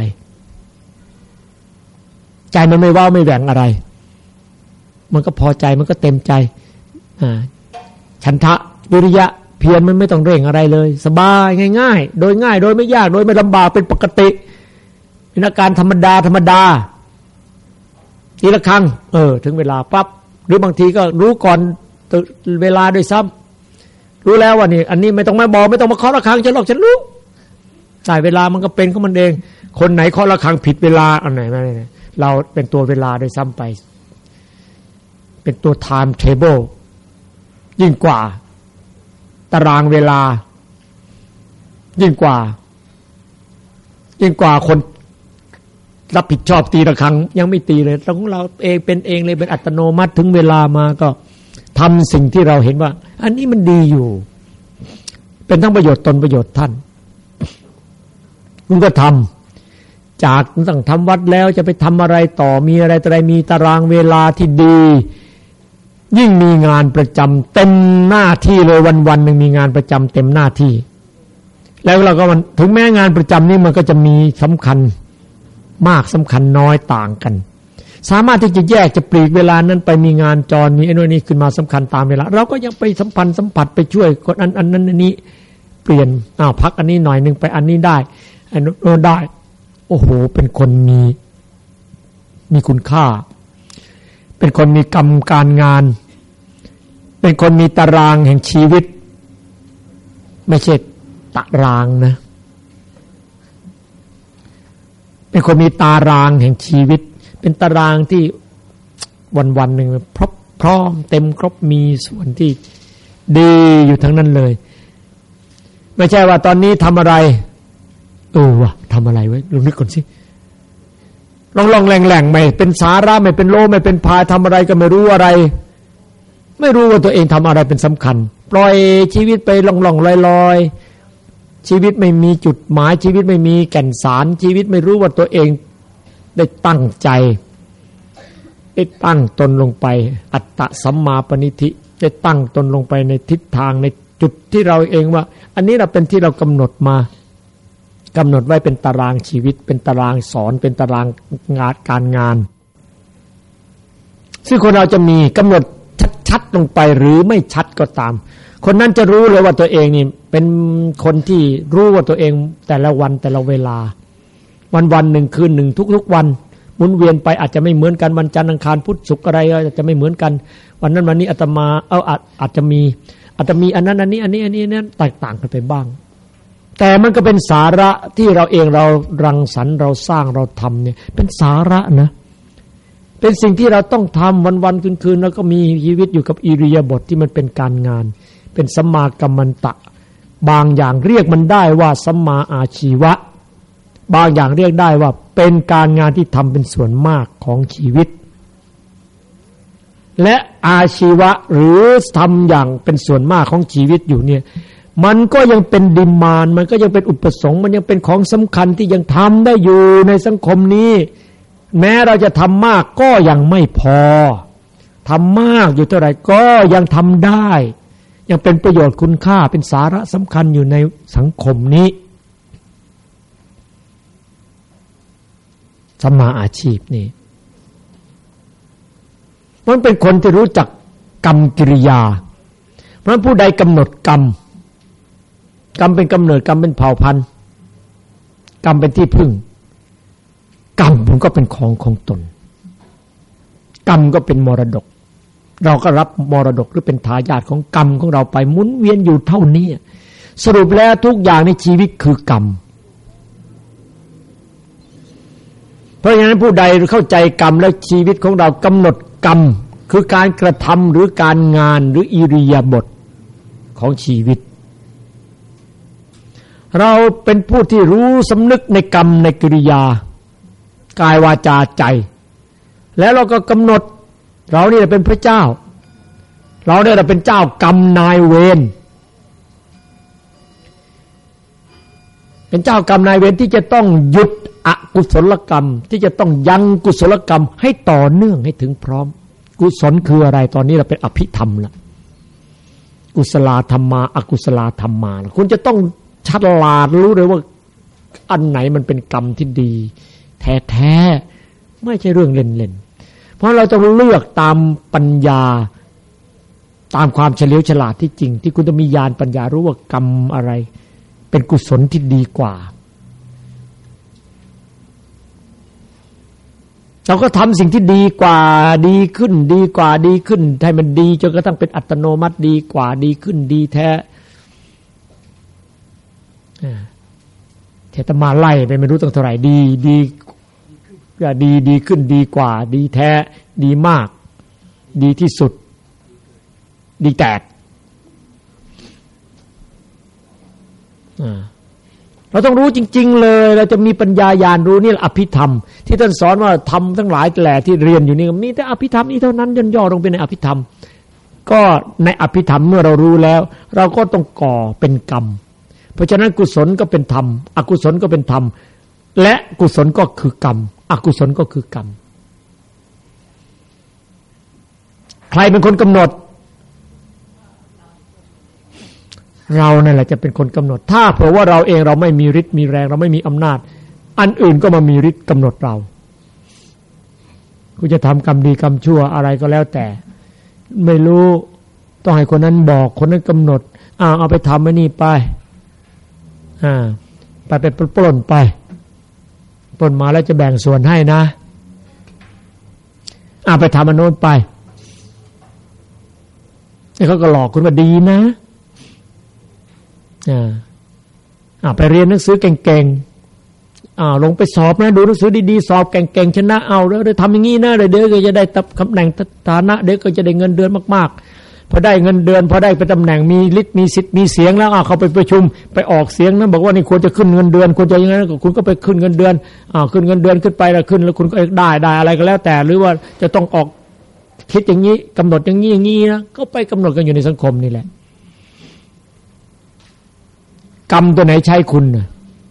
ใจมันไม่ว้าวไม่แหว่งอะไรมันก็พอใจมันก็เต็มใจอ่าฉันทะวิริยะเพียรมันไม่ต้องเร่งอะไรเลยสบายง่ายๆโดยง่ายโดยไม่ยากโดยไม่ลำบากเป็นปกติเป็นอาการธรรมดาธรรมดาทีละครั้งเออถึงเวลาปั๊บหรือบางทีก็รู้ก่อนเวลาด้วยซ้ำรู้แล้วว่านี่อันนี้ไม่ต้องมาบอกไม่ต้องมาเคาะระฆังฉันหรอกฉันรู้ใช่เวลามันก็เป็นของมันเองคนไหนเคาะระฆังผิดเวลาอันไหนไม่ไม่เราเป็นตัวเวลาด้วยซ้ำไปเป็นตัว time table ยิ่งกว่าตารางเวลายิ่งกว่ายิ่งกว่าคนรับผิดชอบตีระฆังยังไม่ตีเลยของเราเองเป็นเองเลยเป็นอัตโนมัติถึงเวลามาก็ทำสิ่งที่เราเห็นว่าอันนี้มันดีอยู่เป็นทั้งประโยชน์ตนประโยชน์ท่านคุณก็ทำจากตั้งทำวัดแล้วจะไปทำอะไรต่อมีอะไรอะไรมีตารางเวลาที่ดียิ่งมีงานประจำเต็มหน้าที่เลยวันๆหนึ่งมีงานประจำเต็มหน้าที่แล้วเราก็มันถึงแม้งานประจำนี้มันก็จะมีสำคัญมากสำคัญน้อยต่างกันสามารถที่จะแยกจะปลีกเวลานั้นไปมีงานจรมีไอ้นู่นนี่ขึ้นมาสำคัญตามเวลาเราก็ยังไปสัมพันธ์สัมผัสไปช่วยคนอันอันนั้นอันนี้เปลี่ยนอ้าวพักอันนี้หน่อยนึงไปอันนี้ได้อันนู้นได้โอ้โหเป็นคนมีมีคุณค่าเป็นคนมีกรรมการงานเป็นคนมีตารางแห่งชีวิตไม่ใช่ตารางนะเป็นคนมีตารางแห่งชีวิตเป็นตารางที่วันๆหนึ่งพร้อมพร้อมเต็มครบมีส่วนที่ดีอยู่ทั้งนั้นเลยไม่ใช่ว่าตอนนี้ทำอะไรเออวะทำอะไรไว้ลองนึกก่อนสิลองลองแหล่งๆไม่เป็นสาระไม่เป็นโลไม่เป็นพายทำอะไรก็ไม่รู้อะไรไม่รู้ว่าตัวเองทำอะไรเป็นสำคัญปล่อยชีวิตไปล่องๆลอยๆชีวิตไม่มีจุดหมายชีวิตไม่มีแก่นสารชีวิตไม่รู้ว่าตัวเองได้ตั้งใจได้ตั้งตนลงไปอัตตสัมมาปณิธิได้ตั้งตนลงไปในทิศทางในจุดที่เราเองว่าอันนี้เราเป็นที่เรากำหนดมากำหนดไว้เป็นตารางชีวิตเป็นตารางสอนเป็นตารางงานการงานซึ่งคนเราจะมีกำหนดชัดๆลงไปหรือไม่ชัดก็ตามคนนั้นจะรู้เลยว่าตัวเองนี่เป็นคนที่รู้ว่าตัวเองแต่ละวันแต่ละเวลาวันวันหนึ่งคืนหนึ่งทุกๆวันหมุนเวียนไปอาจจะไม่เหมือนกันวันจันทร์อังคารพุธศุกร์อะไรอาจจะไม่เหมือนกันวันนั้นวันนี้อาตมาเอาอาจอาจจะมีอาจจะมีอันนั้นอันนี้อันนี้อันนี้นั้นแตกต่างกันไปบ้างแต่มันก็เป็นสาระที่เราเองเรารังสรรค์เราสร้างเราทำเนี่ยเป็นสาระนะเป็นสิ่งที่เราต้องทำวันวันคืนคืนแล้วก็มีชีวิตอยู่กับอิริยาบถที่มันเป็นการงานเป็นสัมมากัมมันตะบางอย่างเรียกมันได้ว่าสัมมาอาชีวะบางอย่างเรียกได้ว่าเป็นการงานที่ทำเป็นส่วนมากของชีวิตและอาชีวะหรือทำอย่างเป็นส่วนมากของชีวิตอยู่เนี่ยมันก็ยังเป็นดิมานมันก็ยังเป็นอุปสงค์มันยังเป็นของสำคัญที่ยังทำได้อยู่ในสังคมนี้แม้เราจะทำมากก็ยังไม่พอทำมากอยู่เท่าไหร่ก็ยังทำได้ยังเป็นประโยชน์คุณค่าเป็นสาระสำคัญอยู่ในสังคมนี้สัมมาอาชีพนี่มันเป็นคนที่รู้จักกรรมกิริยาเพราะผู้ใดกำหนดกรรมกรรมเป็นกำเนิดกรรมเป็นเผ่าพันธุ์กรรมเป็นที่พึ่งกรรมมันก็เป็นของของตนกรรมก็เป็นมรดกเราก็รับมรดกหรือเป็นทายาทของกรรมของเราไปหมุนเวียนอยู่เท่านี้สรุปแล้วทุกอย่างในชีวิตคือกรรมเพราะฉะนั้นผู้ใดเข้าใจกรรมแล้วชีวิตของเรากำหนดกรรมคือการกระทำหรือการงานหรืออิริยาบถของชีวิตเราเป็นผู้ที่รู้สำนึกในกรรมในกิริยากายวาจาใจแล้วเราก็กำหนดเรานี่แหละเป็นพระเจ้าเราเนี่ยเป็นเจ้ากรรมนายเวรเป็นเจ้ากรรมนายเวรที่จะต้องหยุดอกุศลกรรมที่จะต้องยังกุศลกรรมให้ต่อเนื่องให้ถึงพร้อมกุศลคืออะไรตอนนี้เราเป็นอภิธรรมละกุศลธรรมาอกุศลธรรมาคุณจะต้องฉลาดรู้เลยว่าอันไหนมันเป็นกรรมที่ดีแท้ๆไม่ใช่เรื่องเล่นๆเพราะเราต้องเลือกตามปัญญาตามความเฉลียวฉลาดที่จริงที่คุณต้องมีญาณปัญญารู้ว่ากรรมอะไรเป็นกุศลที่ดีกว่าเราก็ทำสิ่งที่ดีกว่าดีขึ้นดีกว่าดีขึ้นให้มันดีจนกระทั่งเป็นอัตโนมัติดีกว่าดีขึ้นดีแท้เทตมาไล่ไปไม่รู้ตั้งเท่าไหร่ดีดีก็ดีดีขึ้นดีกว่าดีแท้ดีมากดีที่สุดดีแตกเราต้องรู้จริงๆเลยเราจะมีปัญญาญาณรู้นี่อภิธรรมที่ท่านสอนว่าธรรมทั้งหลายแหล่ที่เรียนอยู่นี่มีแต่อภิธรรมนี้เท่านั้นย่อๆลงไปในอภิธรรมก็ในอภิธรรมเมื่อเรารู้แล้วเราก็ต้องก่อเป็นกรรมเพราะฉะนั้นกุศลก็เป็นธรรมอกุศลก็เป็นธรรมและกุศลก็คือกรรมอกุศลก็คือกรรมใครเป็นคนกำหนดเรานั่นแหละจะเป็นคนกำหนดถ้าเผื่อว่าเราเองเราไม่มีฤทธิ์มีแรงเราไม่มีอำนาจอันอื่นก็มามีฤทธิ์กำหนดเราคุณจะทำกรรมดีกรรมชั่วอะไรก็แล้วแต่ไม่รู้ต้องให้คนนั้นบอกคนนั้นกำหนดอ่าเอาไปทำไว้นี่ไปอ่าไปไปปล้นไปปล้นมาแล้วจะแบ่งส่วนให้นะอ่าไปทำอันโน้นไปนี่เขาก็หลอกคุณว่าดีนะอ่าอ่าไปเรียนหนังสือเก่งๆอ่าลงไปสอบนะดูหนังสือดีๆสอบเก่งๆชนะเอาแล้วทำอย่างนี้นะเดี๋ยวก็จะได้ตำแหน่งฐานะเดี๋ยวก็จะได้เงินเดือนมากๆพอได้เงินเดือนพอได้ไปตำแหน่งมีฤทธิ์มีสิทธิ์มีเสียงแล้วอ่าเขาไปประชุมไปออกเสียงนะบอกว่านี่ควรจะขึ้นเงินเดือนควรจะอย่างนั้นคุณก็ไปขึ้นเงินเดือนอ่าขึ้นเงินเดือนขึ้นไปแล้วขึ้นแล้วคุณก็ได้ได้อะไรก็แล้วแต่หรือว่าจะต้องออกคิดอย่างนี้กำหนดอย่างนี้อย่างนี้นะก็ไปกำหนดกันอยู่ในสังคมนี่แหละกรรมตัวไหนใช้คุณนะ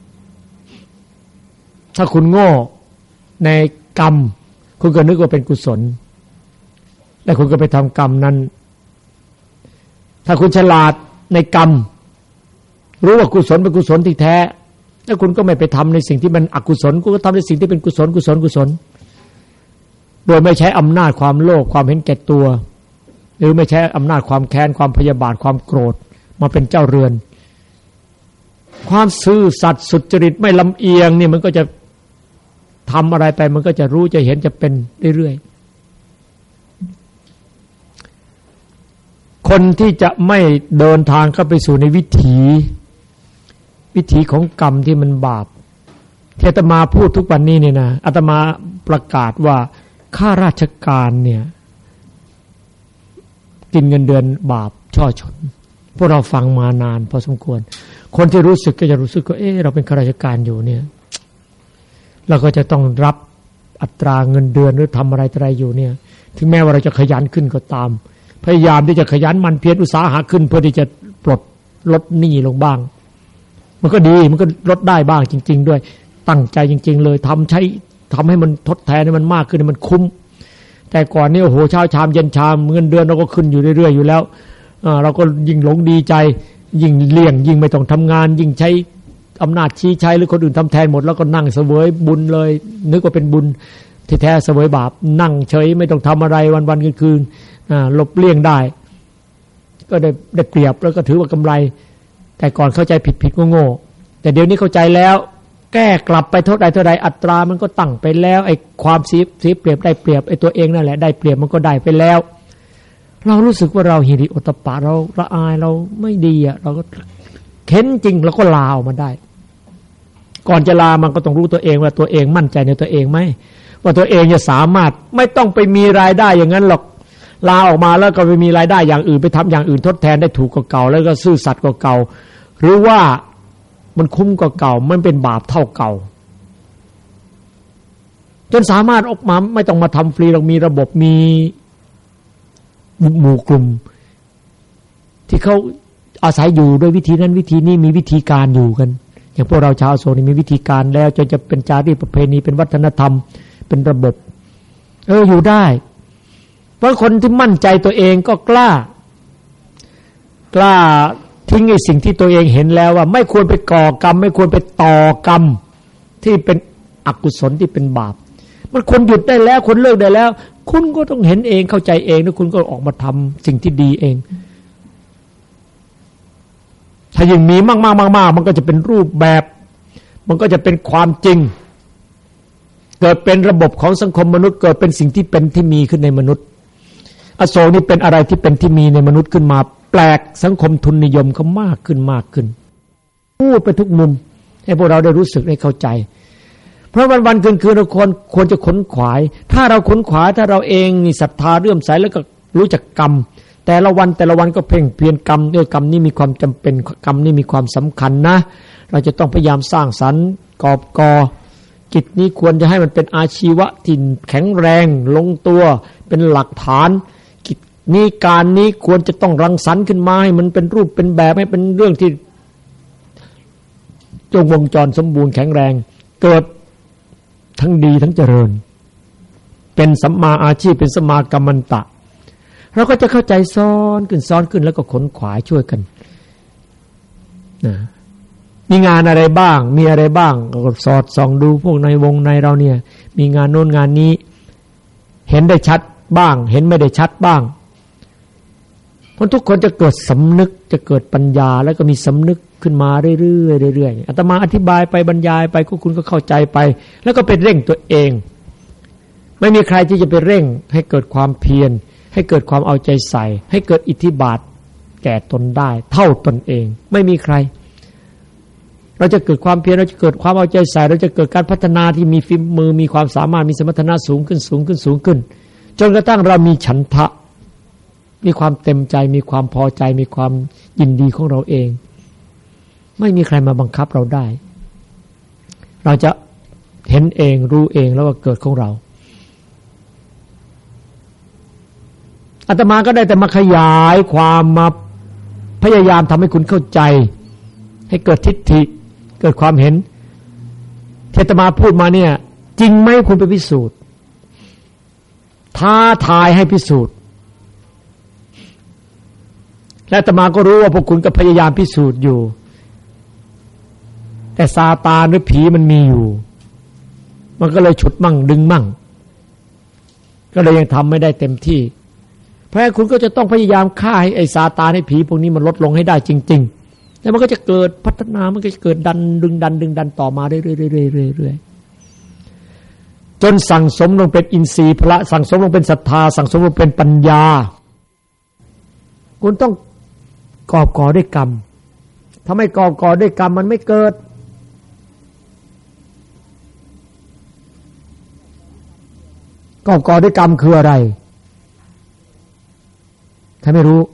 ถ้าคุณโง่ในกรรมคุณก็นึกว่าเป็นกุศลและคุณก็ไปทำกรรมนั้นถ้าคุณฉลาดในกรรมรู้ว่ากุศลเป็นกุศลที่แท้แล้วคุณก็ไม่ไปทำในสิ่งที่มันอกุศลคุณก็ทำในสิ่งที่เป็นกุศลกุศลกุศลโดยไม่ใช้อำนาจความโลภความเห็นแก่ตัวหรือไม่ใช้อำนาจความแค้นความพยาบาทความโกรธมาเป็นเจ้าเรือนความซื่อสัตย์สุจริตไม่ลำเอียงนี่มันก็จะทำอะไรไปมันก็จะรู้จะเห็นจะเป็นเรื่อยๆคนที่จะไม่เดินทางเข้าไปสู่ในวิถีวิถีของกรรมที่มันบาปที่อาตมาพูดทุกวันนี้เนี่ยนะอาตมาประกาศว่าข้าราชการเนี่ยกินเงินเดือนบาปช่อฉนพวกเราฟังมานานพอสมควรคนที่รู้สึกก็จะรู้สึกว่าเออเราเป็นข้าราชการอยู่เนี่ยเราก็จะต้องรับอัตราเงินเดือนหรือทำอะไรอะไรอยู่เนี่ยถึงแม้ว่าเราจะขยันขึ้นก็ตามพยายามที่จะขยันมันเพียรอุตสาหะขึ้นเพื่อที่จะปลดลดหนี้ลงบ้างมันก็ดีมันก็ลดได้บ้างจริงๆด้วยตั้งใจจริงๆเลยทำใช้ทำให้มันทดแทนให้มันมากขึ้นให้มันคุ้มแต่ก่อนนี่โอ้โหเช้าชามเย็นชามเงินเดือนเราก็ขึ้นอยู่เรื่อยๆอยู่แล้วเราก็ยิ่งหลงดีใจยิ่งเลี่ยงยิ่งไม่ต้องทำงานยิ่งใช้อำนาจชี้ใช้หรือคนอื่นทำแทนหมดแล้วก็นั่งเสวยบุญเลยนึกว่าเป็นบุญที่แท้เสวยบาปนั่งเฉยไม่ต้องทำอะไรวันๆคืนๆหลบเลี่ยงได้ก็ได้ได้เปรียบแล้วก็ถือว่ากำไรแต่ก่อนเข้าใจผิดๆโง่ๆแต่เดี๋ยวนี้เข้าใจแล้วแก้กลับไปเท่าใดเท่าใดอัตรามันก็ตั้งไปแล้วไอ้ความเสียเสียเปรียบได้เปรียบไอ้ตัวเองนั่นแหละได้เปรียบมันก็ได้ไปแล้วเรารู้สึกว่าเราหิริโอตปะเราละอายเราไม่ดีอ่ะเราก็เข็นจริงแล้วก็ลาออกมาได้ก่อนจะลามันก็ต้องรู้ตัวเองว่าตัวเองมั่นใจในตัวเองไหมว่าตัวเองจะสามารถไม่ต้องไปมีรายได้อย่างนั้นหรอกลาออกมาแล้วก็ไปมีรายได้อย่างอื่นไปทำอย่างอื่นทดแทนได้ถูกกว่าเก่าแล้วก็ซื่อสัตย์กว่าเก่าหรือว่ามันคุ้มกว่าเก่ามันเป็นบาปเท่าเก่าจนสามารถออกมาไม่ต้องมาทำฟรีเรามีระบบมีหมู่กลุ่มที่เขาอาศัยอยู่ด้วยวิธีนั้นวิธีนี้มีวิธีการอยู่กันอย่างพวกเราชาวโซนนี่มีวิธีการแล้วจนจะเป็นจารีตประเพณีเป็นวัฒนธรรมเป็นระบบเอออยู่ได้เพราะคนที่มั่นใจตัวเองก็กล้ากล้าทิ้งไอ้สิ่งที่ตัวเองเห็นแล้วว่าไม่ควรไปก่อกรรมไม่ควรไปต่อกรรมที่เป็นอกุศลที่เป็นบาปมันควรหยุดได้แล้วควรเลิกได้แล้วคุณก็ต้องเห็นเองเข้าใจเองแล้วคุณก็ออกมาทำสิ่งที่ดีเองถ้ายิ่งมีมากๆๆมันก็จะเป็นรูปแบบมันก็จะเป็นความจริงเกิดเป็นระบบของสังคมมนุษย์เกิดเป็นสิ่งที่เป็นที่มีขึ้นในมนุษย์อโศกนี่เป็นอะไรที่เป็นที่มีในมนุษย์ขึ้นมาแปลกสังคมทุนนิยมเขามากขึ้นมากขึ้นพูดไปทุกมุมให้พวกเราได้รู้สึกได้เข้าใจเพราะวันๆคืนๆเราควรควรจะขนขวายถ้าเราขนขวายถ้าเราเองมีศรัทธาเลื่อมใสแล้วก็รู้จักกรรมแต่ละวันแต่ละวันก็เพ่งเพียรกรรมเออกรรมนี้มีความจำเป็นกรรมนี้มีความสำคัญนะเราจะต้องพยายามสร้างสรรค์กอบกอกิจนี้ควรจะให้มันเป็นอาชีวะที่แข็งแรงลงตัวเป็นหลักฐานกิจนี้การนี้ควรจะต้องรังสรรค์ขึ้นมาให้มันเป็นรูปเป็นแบบให้เป็นเรื่องที่จงวงจรสมบูรณ์แข็งแรงเกิดทั้งดีทั้งเจริญเป็นสัมมาอาชีพเป็นสัมมากัมมันตะเราก็จะเข้าใจซ้อนขึ้นซ้อนขึ้นแล้วก็ขนขวายช่วยกันนะมีงานอะไรบ้างมีอะไรบ้างก็สอดส่องดูพวกในวงในเราเนี่ยมีงานโน้นงานนี้เห็นได้ชัดบ้างเห็นไม่ได้ชัดบ้างเพราะทุกคนจะเกิดสำนึกจะเกิดปัญญาแล้วก็มีสำนึกขึ้นมาเรื่อยๆเรื่อยๆอาตมาอธิบายไปบรรยายไปก็คุณก็เข้าใจไปแล้วก็เป็นเร่งตัวเองไม่มีใครที่จะไปเร่งให้เกิดความเพียรให้เกิดความเอาใจใส่ให้เกิดอิทธิบาทแก่ตนได้เท่าตนเองไม่มีใครเราจะเกิดความเพียรเราจะเกิดความเอาใจใส่เราจะเกิดการพัฒนาที่มีฝีมือมีความสามารถมีสมรรถนะสูงขึ้นสูงขึ้นสูงขึ้นจนกระทั่งเรามีฉันทะมีความเต็มใจมีความพอใจมีความยินดีของเราเองไม่มีใครมาบังคับเราได้เราจะเห็นเองรู้เองแล้วว่าเกิดของเราอาตมาก็ได้แต่มาขยายความมาพยายามทำให้คุณเข้าใจให้เกิดทิฏฐิเกิดความเห็นที่อาตมาพูดมาเนี่ยจริงไหมคุณไปพิสูจน์ท้าทายให้พิสูจน์และอาตมาก็รู้ว่าพวกคุณก็พยายามพิสูจน์อยู่แต่ซาตานหรือผีมันมีอยู่มันก็เลยฉุดมั่งดึงมั่งก็เลยยังทำไม่ได้เต็มที่เพราะฉะนั้นคุณก็จะต้องพยายามฆ่าให้ไอ้ซาตานให้ผีพวกนี้มันลดลงให้ได้จริงๆแล้วมันก็จะเกิดพัฒนามันก็จะเกิดดันดึงดันดึงดันต่อมาเรื่อยๆๆๆจนสั่งสมลงเป็นอินทรีย์พละสั่งสมลงเป็นศรัทธาสั่งสมลงเป็นปัญญาคุณต้องกอบก่อด้วยกรรมถ้าไม่กอบก่อด้วยกรรมมันไม่เกิดกอบก่อด้วยกรรมคืออะไรถ้าไม่รู้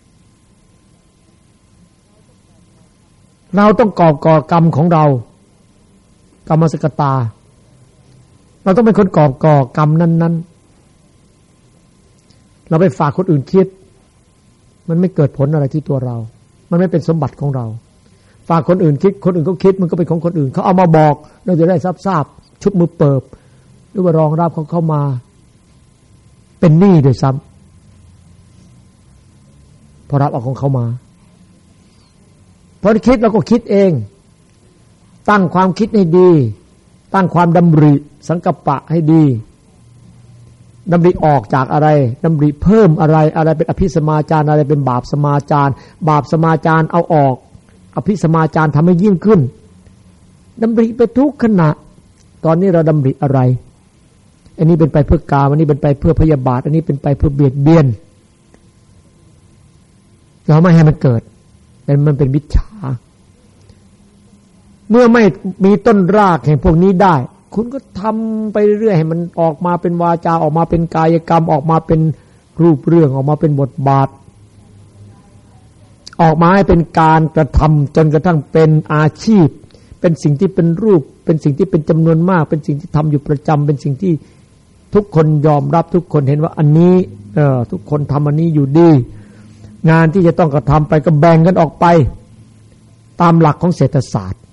เราต้องกอบก่อกรรมของเรากรรมสกตาเราต้องเป็นคนกอบก่อกรรมนั้นๆเราไปฝากคนอื่นคิดมันไม่เกิดผลอะไรที่ตัวเรามันไม่เป็นสมบัติของเราฝากคนอื่นคิดคนอื่นก็คิดมันก็เป็นของคนอื่นเขาเอามาบอกเราจะได้ทราบๆชุบมือเปิบหรือว่ารองรับเขาเข้ามาเป็นหนี้โดยซ้ำพอรับเอาของเขามาพอคิดเราก็คิดเองตั้งความคิดให้ดีตั้งความดำริสังกัปปะให้ดีดำริออกจากอะไรดำริเพิ่มอะไรอะไรเป็นอภิสมาจารอะไรเป็นบาปสมาจารบาปสมาจารเอาออกอภิสมาจารทำให้ยิ่งขึ้นดำริไปทุกขณะตอนนี้เราดำริอะไรอันนี้เป็นไปเพื่อกามอันนี้เป็นไปเพื่อพยาบาทอันนี้เป็นไปเพื่อเบียดเบียนเราไม่ให้มันเกิดเป็นมันเป็นวิชชาเมื่อไม่มีต้นรากแห่งพวกนี้ได้คุณก็ทำไปเรื่อยให้มันออกมาเป็นวาจาออกมาเป็นกายกรรมออกมาเป็นรูปเรื่องออกมาเป็นบทบาทออกมาให้เป็นการกระทำจนกระทั่งเป็นอาชีพเป็นสิ่งที่เป็นรูปเป็นสิ่งที่เป็นจำนวนมากเป็นสิ่งที่ทำอยู่ประจำเป็นสิ่งที่ทุกคนยอมรับทุกคนเห็นว่าอันนี้เออทุกคนทำอันนี้อยู่ดีงานที่จะต้องกระทำไปก็แบ่งกันออกไปตามหลักของเศรษฐศาสตร์